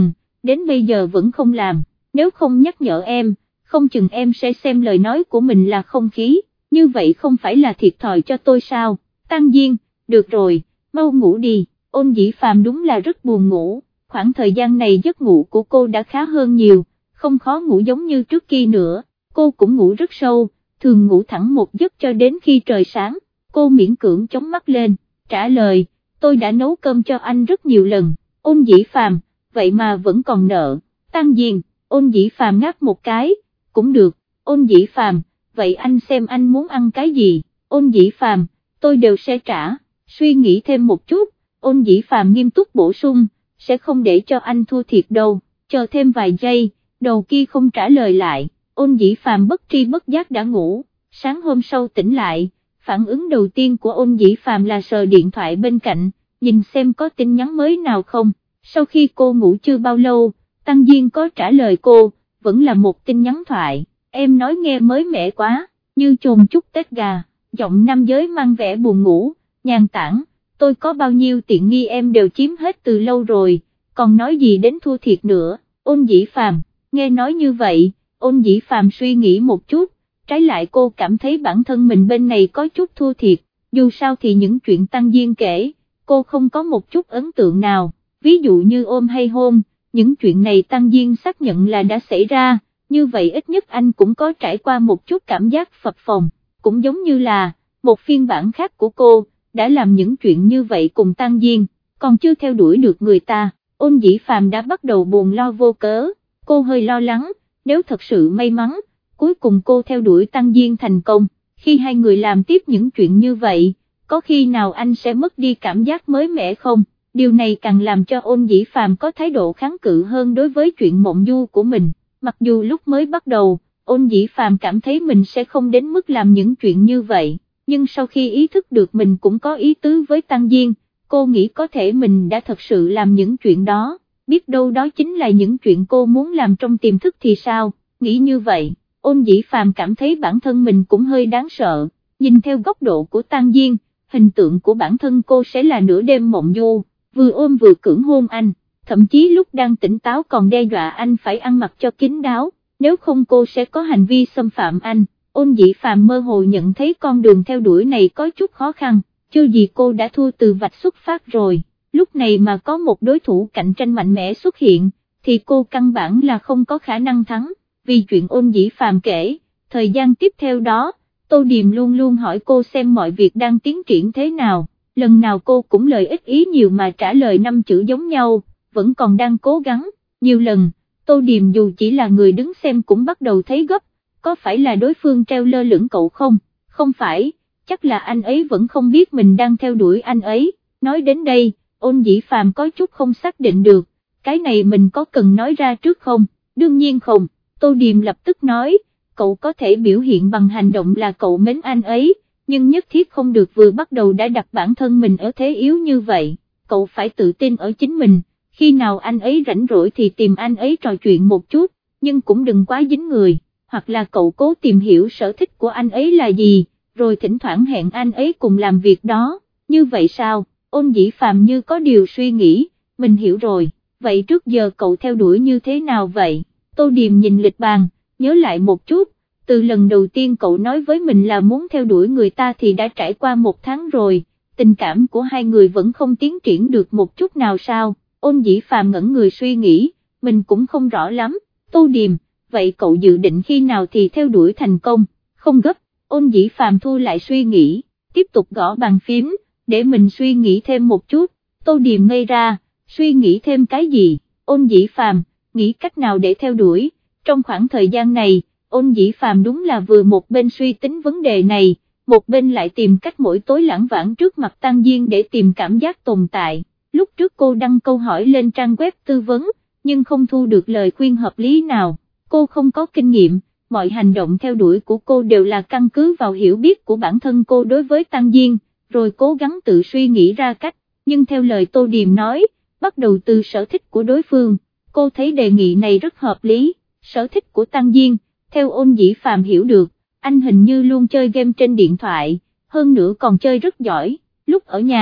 đến bây giờ vẫn không làm, nếu không nhắc nhở em, không chừng em sẽ xem lời nói của mình là không khí, như vậy không phải là thiệt thòi cho tôi sao? Tăng Diên, được rồi, mau ngủ đi. Ôn Dĩ Phàm đúng là rất buồn ngủ, khoảng thời gian này giấc ngủ của cô đã khá hơn nhiều, không khó ngủ giống như trước kia nữa, cô cũng ngủ rất sâu, thường ngủ thẳng một giấc cho đến khi trời sáng, cô miễn cưỡng chống mắt lên, trả lời, tôi đã nấu cơm cho anh rất nhiều lần. Ôn Dĩ Phàm, vậy mà vẫn còn nợ. Tăng Diên, Ôn Dĩ Phàm ngáp một cái, cũng được. Ôn Dĩ Phàm, vậy anh xem anh muốn ăn cái gì? Ôn Dĩ Phàm, tôi đều sẽ trả. Suy nghĩ thêm một chút, Ôn Dĩ Phàm nghiêm túc bổ sung, sẽ không để cho anh thua thiệt đâu. Chờ thêm vài giây, đầu kia không trả lời lại, Ôn Dĩ Phàm bất tri bất giác đã ngủ. Sáng hôm sau tỉnh lại, phản ứng đầu tiên của Ôn Dĩ Phàm là sờ điện thoại bên cạnh, nhìn xem có tin nhắn mới nào không. Sau khi cô ngủ chưa bao lâu, Tăng Diên có trả lời cô, vẫn là một tin nhắn thoại, em nói nghe mới mẻ quá, như chồn chúc Tết gà, giọng nam giới mang vẻ buồn ngủ, nhàn tản, tôi có bao nhiêu tiện nghi em đều chiếm hết từ lâu rồi, còn nói gì đến thua thiệt nữa. Ôn Dĩ Phàm, nghe nói như vậy, Ôn Dĩ Phàm suy nghĩ một chút, trái lại cô cảm thấy bản thân mình bên này có chút thua thiệt, dù sao thì những chuyện Tăng Diên kể, cô không có một chút ấn tượng nào, ví dụ như ôm hay hôn, những chuyện này Tăng Diên xác nhận là đã xảy ra, như vậy ít nhất anh cũng có trải qua một chút cảm giác phập phồng, cũng giống như là, một phiên bản khác của cô, đã làm những chuyện như vậy cùng Tăng Diên, còn chưa theo đuổi được người ta. Ôn Dĩ Phàm đã bắt đầu buồn lo vô cớ, cô hơi lo lắng, nếu thật sự may mắn, cuối cùng cô theo đuổi Tăng Diên thành công, khi hai người làm tiếp những chuyện như vậy, có khi nào anh sẽ mất đi cảm giác mới mẻ không? Điều này càng làm cho Ôn Dĩ Phàm có thái độ kháng cự hơn đối với chuyện mộng du của mình, mặc dù lúc mới bắt đầu, Ôn Dĩ Phàm cảm thấy mình sẽ không đến mức làm những chuyện như vậy, nhưng sau khi ý thức được mình cũng có ý tứ với Tăng Diên, cô nghĩ có thể mình đã thật sự làm những chuyện đó, biết đâu đó chính là những chuyện cô muốn làm trong tiềm thức thì sao, nghĩ như vậy, Ôn Dĩ Phàm cảm thấy bản thân mình cũng hơi đáng sợ, nhìn theo góc độ của Tăng Diên, hình tượng của bản thân cô sẽ là nửa đêm mộng du, vừa ôm vừa cưỡng hôn anh, thậm chí lúc đang tỉnh táo còn đe dọa anh phải ăn mặc cho kín đáo, nếu không cô sẽ có hành vi xâm phạm anh. Ôn Dĩ Phàm mơ hồ nhận thấy con đường theo đuổi này có chút khó khăn, chưa gì cô đã thua từ vạch xuất phát rồi, lúc này mà có một đối thủ cạnh tranh mạnh mẽ xuất hiện, thì cô căn bản là không có khả năng thắng, vì chuyện Ôn Dĩ Phàm kể, thời gian tiếp theo đó, Tô Điềm luôn luôn hỏi cô xem mọi việc đang tiến triển thế nào, lần nào cô cũng lời ít ý nhiều mà trả lời năm chữ giống nhau, vẫn còn đang cố gắng, nhiều lần, Tô Điềm dù chỉ là người đứng xem cũng bắt đầu thấy gấp, có phải là đối phương treo lơ lửng cậu không, không phải, chắc là anh ấy vẫn không biết mình đang theo đuổi anh ấy, nói đến đây, Ôn Dĩ Phàm có chút không xác định được, cái này mình có cần nói ra trước không, đương nhiên không, Tô Điềm lập tức nói, cậu có thể biểu hiện bằng hành động là cậu mến anh ấy, nhưng nhất thiết không được vừa bắt đầu đã đặt bản thân mình ở thế yếu như vậy, cậu phải tự tin ở chính mình, khi nào anh ấy rảnh rỗi thì tìm anh ấy trò chuyện một chút, nhưng cũng đừng quá dính người, hoặc là cậu cố tìm hiểu sở thích của anh ấy là gì, rồi thỉnh thoảng hẹn anh ấy cùng làm việc đó, như vậy sao? Ôn Dĩ Phàm như có điều suy nghĩ, mình hiểu rồi, vậy trước giờ cậu theo đuổi như thế nào vậy? Tô Điềm nhìn lịch bàn, nhớ lại một chút, từ lần đầu tiên cậu nói với mình là muốn theo đuổi người ta thì đã trải qua một tháng rồi, tình cảm của hai người vẫn không tiến triển được một chút nào sao? Ôn Dĩ Phàm ngẩn người suy nghĩ, mình cũng không rõ lắm. Tô Điềm, vậy cậu dự định khi nào thì theo đuổi thành công? Không gấp. Ôn Dĩ Phàm thu lại suy nghĩ, tiếp tục gõ bàn phím, để mình suy nghĩ thêm một chút. Tô Điềm ngây ra, suy nghĩ thêm cái gì? Ôn Dĩ Phàm, nghĩ cách nào để theo đuổi? Trong khoảng thời gian này, Ôn Dĩ Phàm đúng là vừa một bên suy tính vấn đề này, một bên lại tìm cách mỗi tối lãng vãng trước mặt Tăng Diên để tìm cảm giác tồn tại. Lúc trước cô đăng câu hỏi lên trang web tư vấn, nhưng không thu được lời khuyên hợp lý nào, cô không có kinh nghiệm, mọi hành động theo đuổi của cô đều là căn cứ vào hiểu biết của bản thân cô đối với Tăng Diên, rồi cố gắng tự suy nghĩ ra cách, nhưng theo lời Tô Điềm nói, bắt đầu từ sở thích của đối phương, cô thấy đề nghị này rất hợp lý. Sở thích của Tăng Diên, theo Ôn Dĩ Phàm hiểu được, anh hình như luôn chơi game trên điện thoại, hơn nữa còn chơi rất giỏi, lúc ở nhà,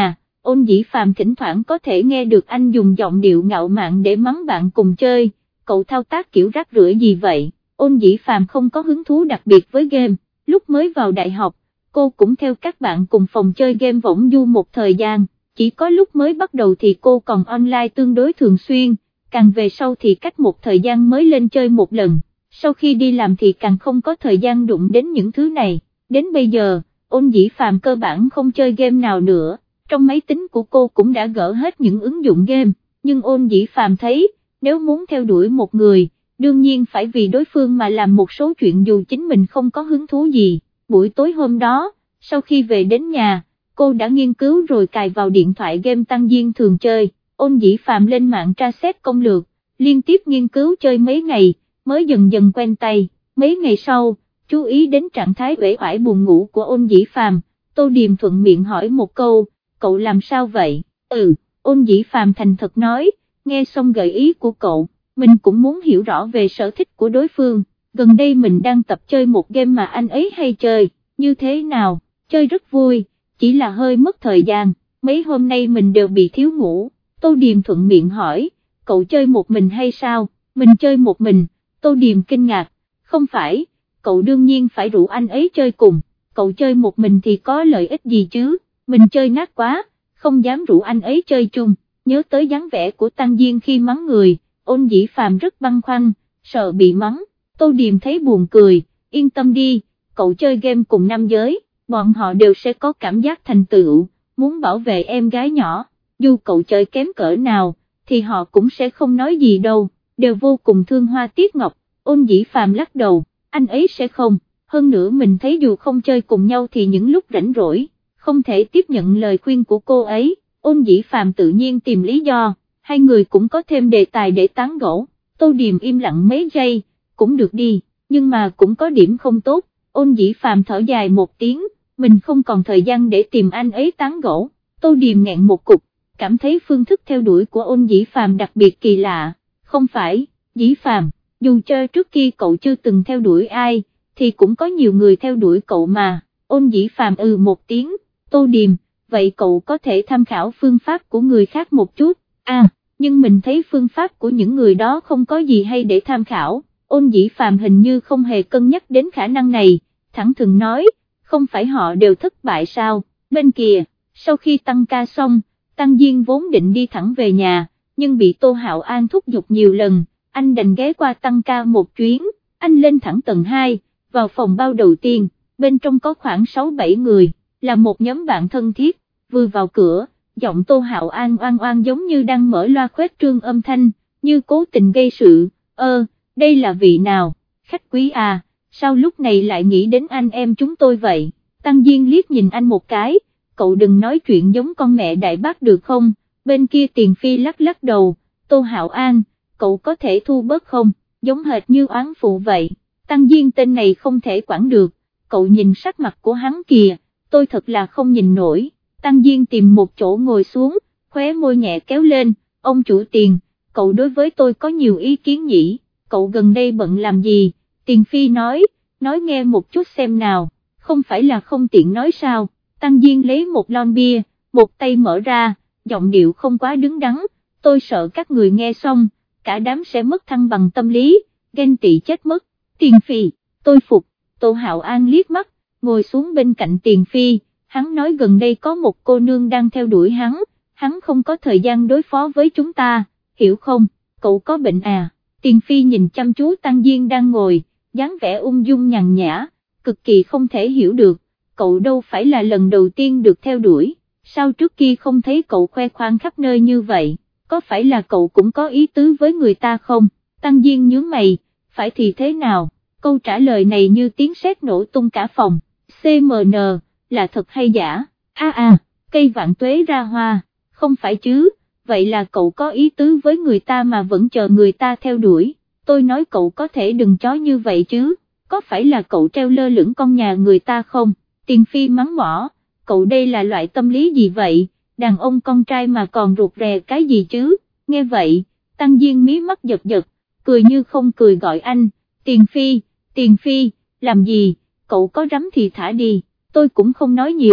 Ôn Dĩ Phàm thỉnh thoảng có thể nghe được anh dùng giọng điệu ngạo mạn để mắng bạn cùng chơi, cậu thao tác kiểu rác rưởi gì vậy? Ôn Dĩ Phàm không có hứng thú đặc biệt với game, lúc mới vào đại học, cô cũng theo các bạn cùng phòng chơi game võng du một thời gian, chỉ có lúc mới bắt đầu thì cô còn online tương đối thường xuyên, càng về sau thì cách một thời gian mới lên chơi một lần, sau khi đi làm thì càng không có thời gian đụng đến những thứ này, đến bây giờ, Ôn Dĩ Phàm cơ bản không chơi game nào nữa, trong máy tính của cô cũng đã gỡ hết những ứng dụng game, nhưng Ôn Dĩ Phàm thấy, nếu muốn theo đuổi một người, đương nhiên phải vì đối phương mà làm một số chuyện dù chính mình không có hứng thú gì. Buổi tối hôm đó, sau khi về đến nhà, cô đã nghiên cứu rồi cài vào điện thoại game Tăng Diên thường chơi, Ôn Dĩ Phàm lên mạng tra xét công lược, liên tiếp nghiên cứu chơi mấy ngày, mới dần dần quen tay, mấy ngày sau, chú ý đến trạng thái uể oải buồn ngủ của Ôn Dĩ Phàm, Tô Điềm thuận miệng hỏi một câu, cậu làm sao vậy? Ừ, Ôn Dĩ Phàm thành thật nói, nghe xong gợi ý của cậu, mình cũng muốn hiểu rõ về sở thích của đối phương, gần đây mình đang tập chơi một game mà anh ấy hay chơi, như thế nào, chơi rất vui, chỉ là hơi mất thời gian, mấy hôm nay mình đều bị thiếu ngủ, Tô Điềm thuận miệng hỏi, cậu chơi một mình hay sao? Mình chơi một mình, Tô Điềm kinh ngạc, không phải, cậu đương nhiên phải rủ anh ấy chơi cùng, cậu chơi một mình thì có lợi ích gì chứ, mình chơi nát quá, không dám rủ anh ấy chơi chung, nhớ tới dáng vẻ của Tăng Diên khi mắng người, Ôn Dĩ Phàm rất băn khoăn, sợ bị mắng, Tô Điềm thấy buồn cười, yên tâm đi, cậu chơi game cùng nam giới, bọn họ đều sẽ có cảm giác thành tựu, muốn bảo vệ em gái nhỏ, dù cậu chơi kém cỡ nào, thì họ cũng sẽ không nói gì đâu, đều vô cùng thương Hoa Tiết Ngọc. Ôn Dĩ Phàm lắc đầu, anh ấy sẽ không, hơn nữa mình thấy dù không chơi cùng nhau thì những lúc rảnh rỗi, không thể tiếp nhận lời khuyên của cô ấy, Ôn Dĩ Phàm tự nhiên tìm lý do, hai người cũng có thêm đề tài để tán gẫu, Tô Điềm im lặng mấy giây, cũng được đi, nhưng mà cũng có điểm không tốt, Ôn Dĩ Phàm thở dài một tiếng, mình không còn thời gian để tìm anh ấy tán gẫu, Tô Điềm nghẹn một cục, cảm thấy phương thức theo đuổi của Ôn Dĩ Phàm đặc biệt kỳ lạ, không phải, Dĩ Phàm, dù chơi trước kia cậu chưa từng theo đuổi ai, thì cũng có nhiều người theo đuổi cậu mà, Ôn Dĩ Phàm ừ một tiếng, Tô Điềm, vậy cậu có thể tham khảo phương pháp của người khác một chút, à, nhưng mình thấy phương pháp của những người đó không có gì hay để tham khảo, Ôn Dĩ Phàm hình như không hề cân nhắc đến khả năng này, thẳng thừng nói, không phải họ đều thất bại sao, bên kìa, sau khi tăng ca xong, Tăng Diên vốn định đi thẳng về nhà, nhưng bị Tô Hạo An thúc giục nhiều lần, anh đành ghé qua tăng ca một chuyến, anh lên thẳng tầng hai, vào phòng bao đầu tiên, bên trong có khoảng sáu bảy người, là một nhóm bạn thân thiết, vừa vào cửa, giọng Tô Hạo An oan oan giống như đang mở loa khuếch trương âm thanh, như cố tình gây sự, ơ, đây là vị nào, khách quý à, sao lúc này lại nghĩ đến anh em chúng tôi vậy, Tăng Diên liếc nhìn anh một cái, cậu đừng nói chuyện giống con mẹ đại bác được không, bên kia Tiền Phi lắc lắc đầu, Tô Hạo An, cậu có thể thu bớt không, giống hệt như oán phụ vậy, Tăng Diên tên này không thể quản được, cậu nhìn sắc mặt của hắn kìa, tôi thật là không nhìn nổi, Tăng Diên tìm một chỗ ngồi xuống, khóe môi nhẹ kéo lên, ông chủ Tiền, cậu đối với tôi có nhiều ý kiến nhỉ, cậu gần đây bận làm gì, Tiền Phi nói, nói nghe một chút xem nào, không phải là không tiện nói sao, Tăng Diên lấy một lon bia, một tay mở ra, giọng điệu không quá đứng đắn, tôi sợ các người nghe xong, cả đám sẽ mất thăng bằng tâm lý, ghen tị chết mất, Tiền Phi, tôi phục, Tô Hạo An liếc mắt, ngồi xuống bên cạnh Tiền Phi, hắn nói gần đây có một cô nương đang theo đuổi hắn, hắn không có thời gian đối phó với chúng ta, hiểu không, cậu có bệnh à, Tiền Phi nhìn chăm chú Tăng Diên đang ngồi, dáng vẻ ung dung nhàn nhã, cực kỳ không thể hiểu được, cậu đâu phải là lần đầu tiên được theo đuổi, sao trước kia không thấy cậu khoe khoang khắp nơi như vậy, có phải là cậu cũng có ý tứ với người ta không, Tăng Diên nhướng mày, phải thì thế nào, câu trả lời này như tiếng sét nổ tung cả phòng, xê em en, là thật hay giả, a a, cây vạn tuế ra hoa, không phải chứ, vậy là cậu có ý tứ với người ta mà vẫn chờ người ta theo đuổi, tôi nói cậu có thể đừng chó như vậy chứ, có phải là cậu treo lơ lửng con nhà người ta không, Tiền Phi mắng mỏ, cậu đây là loại tâm lý gì vậy, đàn ông con trai mà còn rụt rè cái gì chứ, nghe vậy, Tăng Diên mí mắt giật giật, cười như không cười gọi anh, Tiền Phi, Tiền Phi, làm gì, cậu có rắm thì thả đi, tôi cũng không nói nhiều,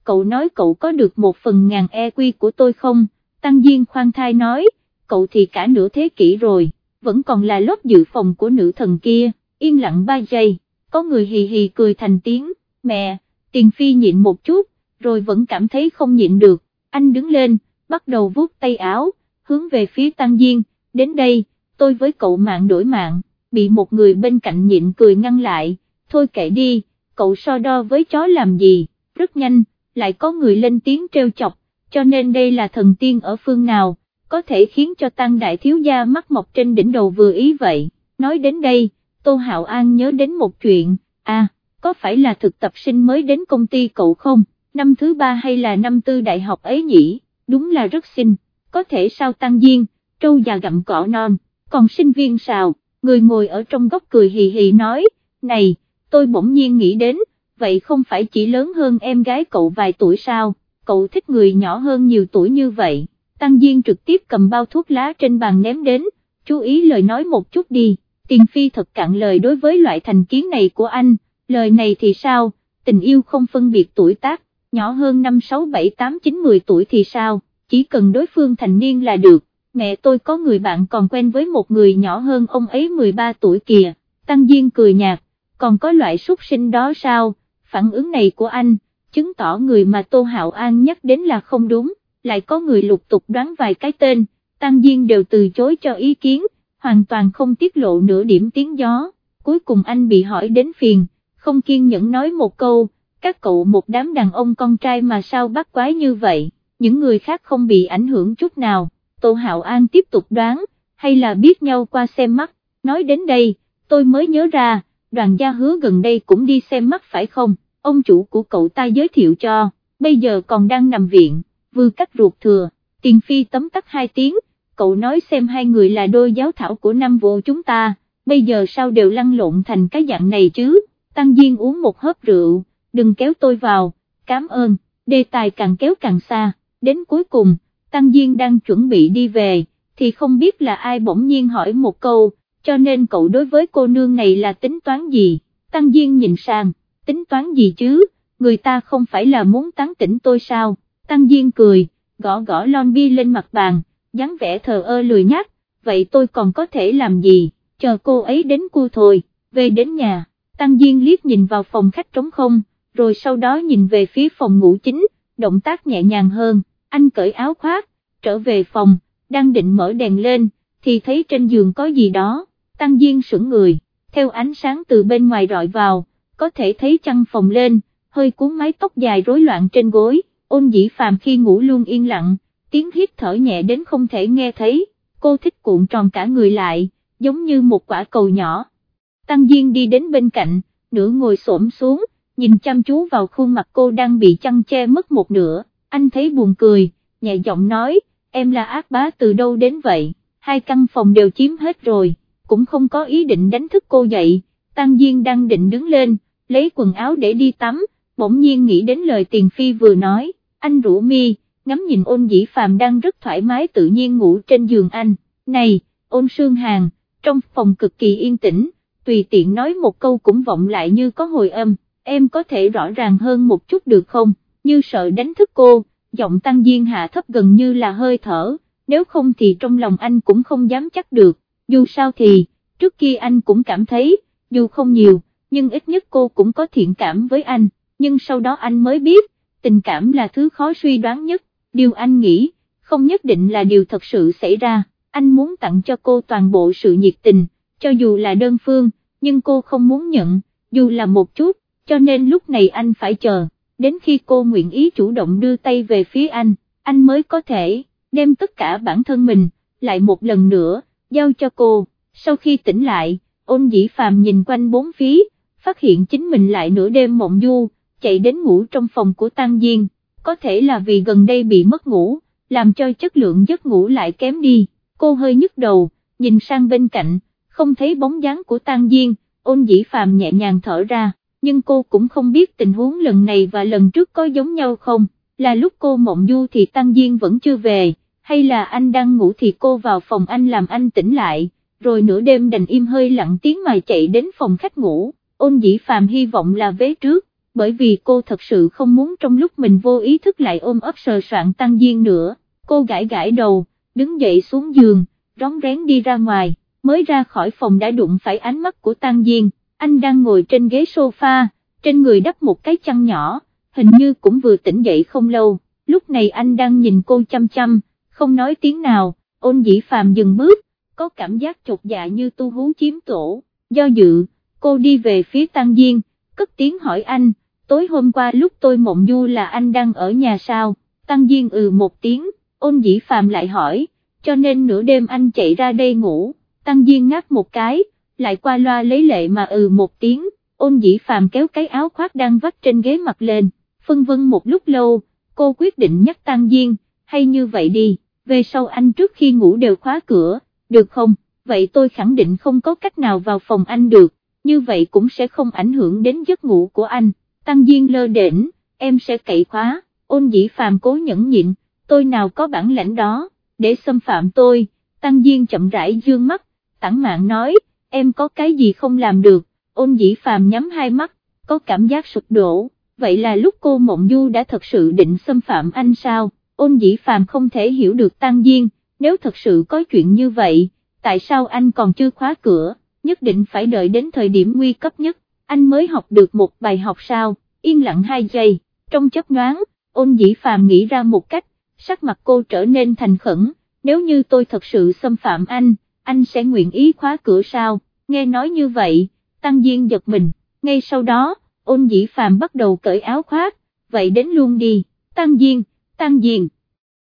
cậu nói cậu có được một phần ngàn e quy của tôi không? Tăng Diên khoan thai nói, cậu thì cả nửa thế kỷ rồi, vẫn còn là lớp dự phòng của nữ thần kia. Yên lặng ba giây, có người hì hì cười thành tiếng, mẹ. Tiền Phi nhịn một chút, rồi vẫn cảm thấy không nhịn được, anh đứng lên, bắt đầu vuốt tay áo, hướng về phía Tăng Diên, đến đây, tôi với cậu mạng đổi mạng, bị một người bên cạnh nhịn cười ngăn lại, thôi kệ đi, cậu so đo với chó làm gì, rất nhanh, lại có người lên tiếng trêu chọc, cho nên đây là thần tiên ở phương nào, có thể khiến cho Tăng đại thiếu gia mắt mọc trên đỉnh đầu vừa ý vậy. Nói đến đây, Tô Hạo An nhớ đến một chuyện, à, có phải là thực tập sinh mới đến công ty cậu không, năm thứ ba hay là năm tư đại học ấy nhỉ, đúng là rất xinh, có thể sao? Tăng Diên, trâu già gặm cỏ non, còn sinh viên sao? Người ngồi ở trong góc cười hì hì nói, này, tôi bỗng nhiên nghĩ đến, vậy không phải chỉ lớn hơn em gái cậu vài tuổi sao, cậu thích người nhỏ hơn nhiều tuổi như vậy. Tăng Diên trực tiếp cầm bao thuốc lá trên bàn ném đến, chú ý lời nói một chút đi. Tiền Phi thật cạn lời đối với loại thành kiến này của anh, lời này thì sao, tình yêu không phân biệt tuổi tác, nhỏ hơn năm sáu bảy tám chín mười tuổi thì sao, chỉ cần đối phương thành niên là được. Mẹ tôi có người bạn còn quen với một người nhỏ hơn ông ấy mười ba tuổi kìa. Tăng Diên cười nhạt, còn có loại súc sinh đó sao? Phản ứng này của anh, chứng tỏ người mà Tô Hạo An nhắc đến là không đúng, lại có người lục tục đoán vài cái tên, Tăng Diên đều từ chối cho ý kiến, hoàn toàn không tiết lộ nửa điểm tiếng gió. Cuối cùng anh bị hỏi đến phiền, không kiên nhẫn nói một câu, các cậu một đám đàn ông con trai mà sao bắt quái như vậy, những người khác không bị ảnh hưởng chút nào. Tô Hạo An tiếp tục đoán, hay là biết nhau qua xem mắt, nói đến đây, tôi mới nhớ ra, Đoàn Gia Hứa gần đây cũng đi xem mắt phải không, ông chủ của cậu ta giới thiệu cho, bây giờ còn đang nằm viện, vừa cắt ruột thừa. Tiền Phi tấm tắc hai tiếng, cậu nói xem hai người là đôi giáo thảo của năm vô chúng ta, bây giờ sao đều lăn lộn thành cái dạng này chứ? Tăng Diên uống một hớp rượu, đừng kéo tôi vào, cảm ơn, đề tài càng kéo càng xa, đến cuối cùng, Tăng Diên đang chuẩn bị đi về, thì không biết là ai bỗng nhiên hỏi một câu, cho nên cậu đối với cô nương này là tính toán gì? Tăng Diên nhìn sang, tính toán gì chứ, người ta không phải là muốn tán tỉnh tôi sao? Tăng Diên cười, gõ gõ lon bia lên mặt bàn, dáng vẻ thờ ơ lười nhác, vậy tôi còn có thể làm gì, chờ cô ấy đến cua thôi. Về đến nhà, Tăng Diên liếc nhìn vào phòng khách trống không, rồi sau đó nhìn về phía phòng ngủ chính, động tác nhẹ nhàng hơn, anh cởi áo khoác, trở về phòng, đang định mở đèn lên, thì thấy trên giường có gì đó, Tăng Diên sững người, theo ánh sáng từ bên ngoài rọi vào, có thể thấy chăn phòng lên, hơi cuốn mái tóc dài rối loạn trên gối. Ôn Dĩ Phàm khi ngủ luôn yên lặng, tiếng hít thở nhẹ đến không thể nghe thấy, cô thích cuộn tròn cả người lại, giống như một quả cầu nhỏ. Tăng Diên đi đến bên cạnh, nửa ngồi xổm xuống, nhìn chăm chú vào khuôn mặt cô đang bị chăn che mất một nửa, anh thấy buồn cười, nhẹ giọng nói, em là ác bá từ đâu đến vậy, hai căn phòng đều chiếm hết rồi, cũng không có ý định đánh thức cô dậy. Tăng Diên đang định đứng lên, lấy quần áo để đi tắm, bỗng nhiên nghĩ đến lời Tiền Phi vừa nói. Anh rũ mi, ngắm nhìn Ôn Dĩ Phàm đang rất thoải mái tự nhiên ngủ trên giường anh, này, Ôn Sương Hàn, trong phòng cực kỳ yên tĩnh, tùy tiện nói một câu cũng vọng lại như có hồi âm, em có thể rõ ràng hơn một chút được không, như sợ đánh thức cô, giọng Tăng Diên hạ thấp gần như là hơi thở, nếu không thì trong lòng anh cũng không dám chắc được, dù sao thì, trước kia anh cũng cảm thấy, dù không nhiều, nhưng ít nhất cô cũng có thiện cảm với anh, nhưng sau đó anh mới biết, tình cảm là thứ khó suy đoán nhất, điều anh nghĩ, không nhất định là điều thật sự xảy ra, anh muốn tặng cho cô toàn bộ sự nhiệt tình, cho dù là đơn phương, nhưng cô không muốn nhận, dù là một chút, cho nên lúc này anh phải chờ, đến khi cô nguyện ý chủ động đưa tay về phía anh, anh mới có thể, đem tất cả bản thân mình, lại một lần nữa, giao cho cô. Sau khi tỉnh lại, Ôn Dĩ Phàm nhìn quanh bốn phía, phát hiện chính mình lại nửa đêm mộng du, chạy đến ngủ trong phòng của Tăng Diên, có thể là vì gần đây bị mất ngủ, làm cho chất lượng giấc ngủ lại kém đi, cô hơi nhức đầu, nhìn sang bên cạnh, không thấy bóng dáng của Tăng Diên, Ôn Dĩ Phàm nhẹ nhàng thở ra, nhưng cô cũng không biết tình huống lần này và lần trước có giống nhau không, là lúc cô mộng du thì Tăng Diên vẫn chưa về, hay là anh đang ngủ thì cô vào phòng anh làm anh tỉnh lại, rồi nửa đêm đành im hơi lặng tiếng mà chạy đến phòng khách ngủ. Ôn Dĩ Phàm hy vọng là vế trước, bởi vì cô thật sự không muốn trong lúc mình vô ý thức lại ôm ấp sờ soạng Tăng Diên nữa. Cô gãi gãi đầu, đứng dậy xuống giường, rón rén đi ra ngoài, mới ra khỏi phòng đã đụng phải ánh mắt của Tăng Diên. Anh đang ngồi trên ghế sofa, trên người đắp một cái chăn nhỏ, hình như cũng vừa tỉnh dậy không lâu, lúc này anh đang nhìn cô chăm chăm, không nói tiếng nào. Ôn Dĩ Phàm dừng bước, có cảm giác chột dạ như tu hú chiếm tổ, do dự, cô đi về phía Tăng Diên, cất tiếng hỏi anh, tối hôm qua lúc tôi mộng du là anh đang ở nhà sao? Tăng Diên ừ một tiếng. Ôn Dĩ Phàm lại hỏi, cho nên nửa đêm anh chạy ra đây ngủ? Tăng Diên ngáp một cái, lại qua loa lấy lệ mà ừ một tiếng. Ôn Dĩ Phàm kéo cái áo khoác đang vắt trên ghế mặc lên, phân vân một lúc lâu, cô quyết định nhắc Tăng Diên, hay như vậy đi, về sau anh trước khi ngủ đều khóa cửa, được không? Vậy tôi khẳng định không có cách nào vào phòng anh được, như vậy cũng sẽ không ảnh hưởng đến giấc ngủ của anh. Tăng Diên lơ đễnh, em sẽ cậy khóa. Ôn Dĩ Phàm cố nhẫn nhịn, tôi nào có bản lãnh đó, để xâm phạm tôi. Tăng Diên chậm rãi dương mắt, tản mạn nói, em có cái gì không làm được? Ôn Dĩ Phàm nhắm hai mắt, có cảm giác sụp đổ, vậy là lúc cô mộng du đã thật sự định xâm phạm anh sao? Ôn Dĩ Phàm không thể hiểu được Tăng Diên, nếu thật sự có chuyện như vậy, tại sao anh còn chưa khóa cửa, nhất định phải đợi đến thời điểm nguy cấp nhất, anh mới học được một bài học sao? Yên lặng hai giây, trong chớp nhoáng, Ôn Dĩ Phàm nghĩ ra một cách, sắc mặt cô trở nên thành khẩn, nếu như tôi thật sự xâm phạm anh, anh sẽ nguyện ý khóa cửa sao? Nghe nói như vậy, Tăng Diên giật mình, ngay sau đó, Ôn Dĩ Phàm bắt đầu cởi áo khoác, vậy đến luôn đi. Tăng Diên, Tăng Diên.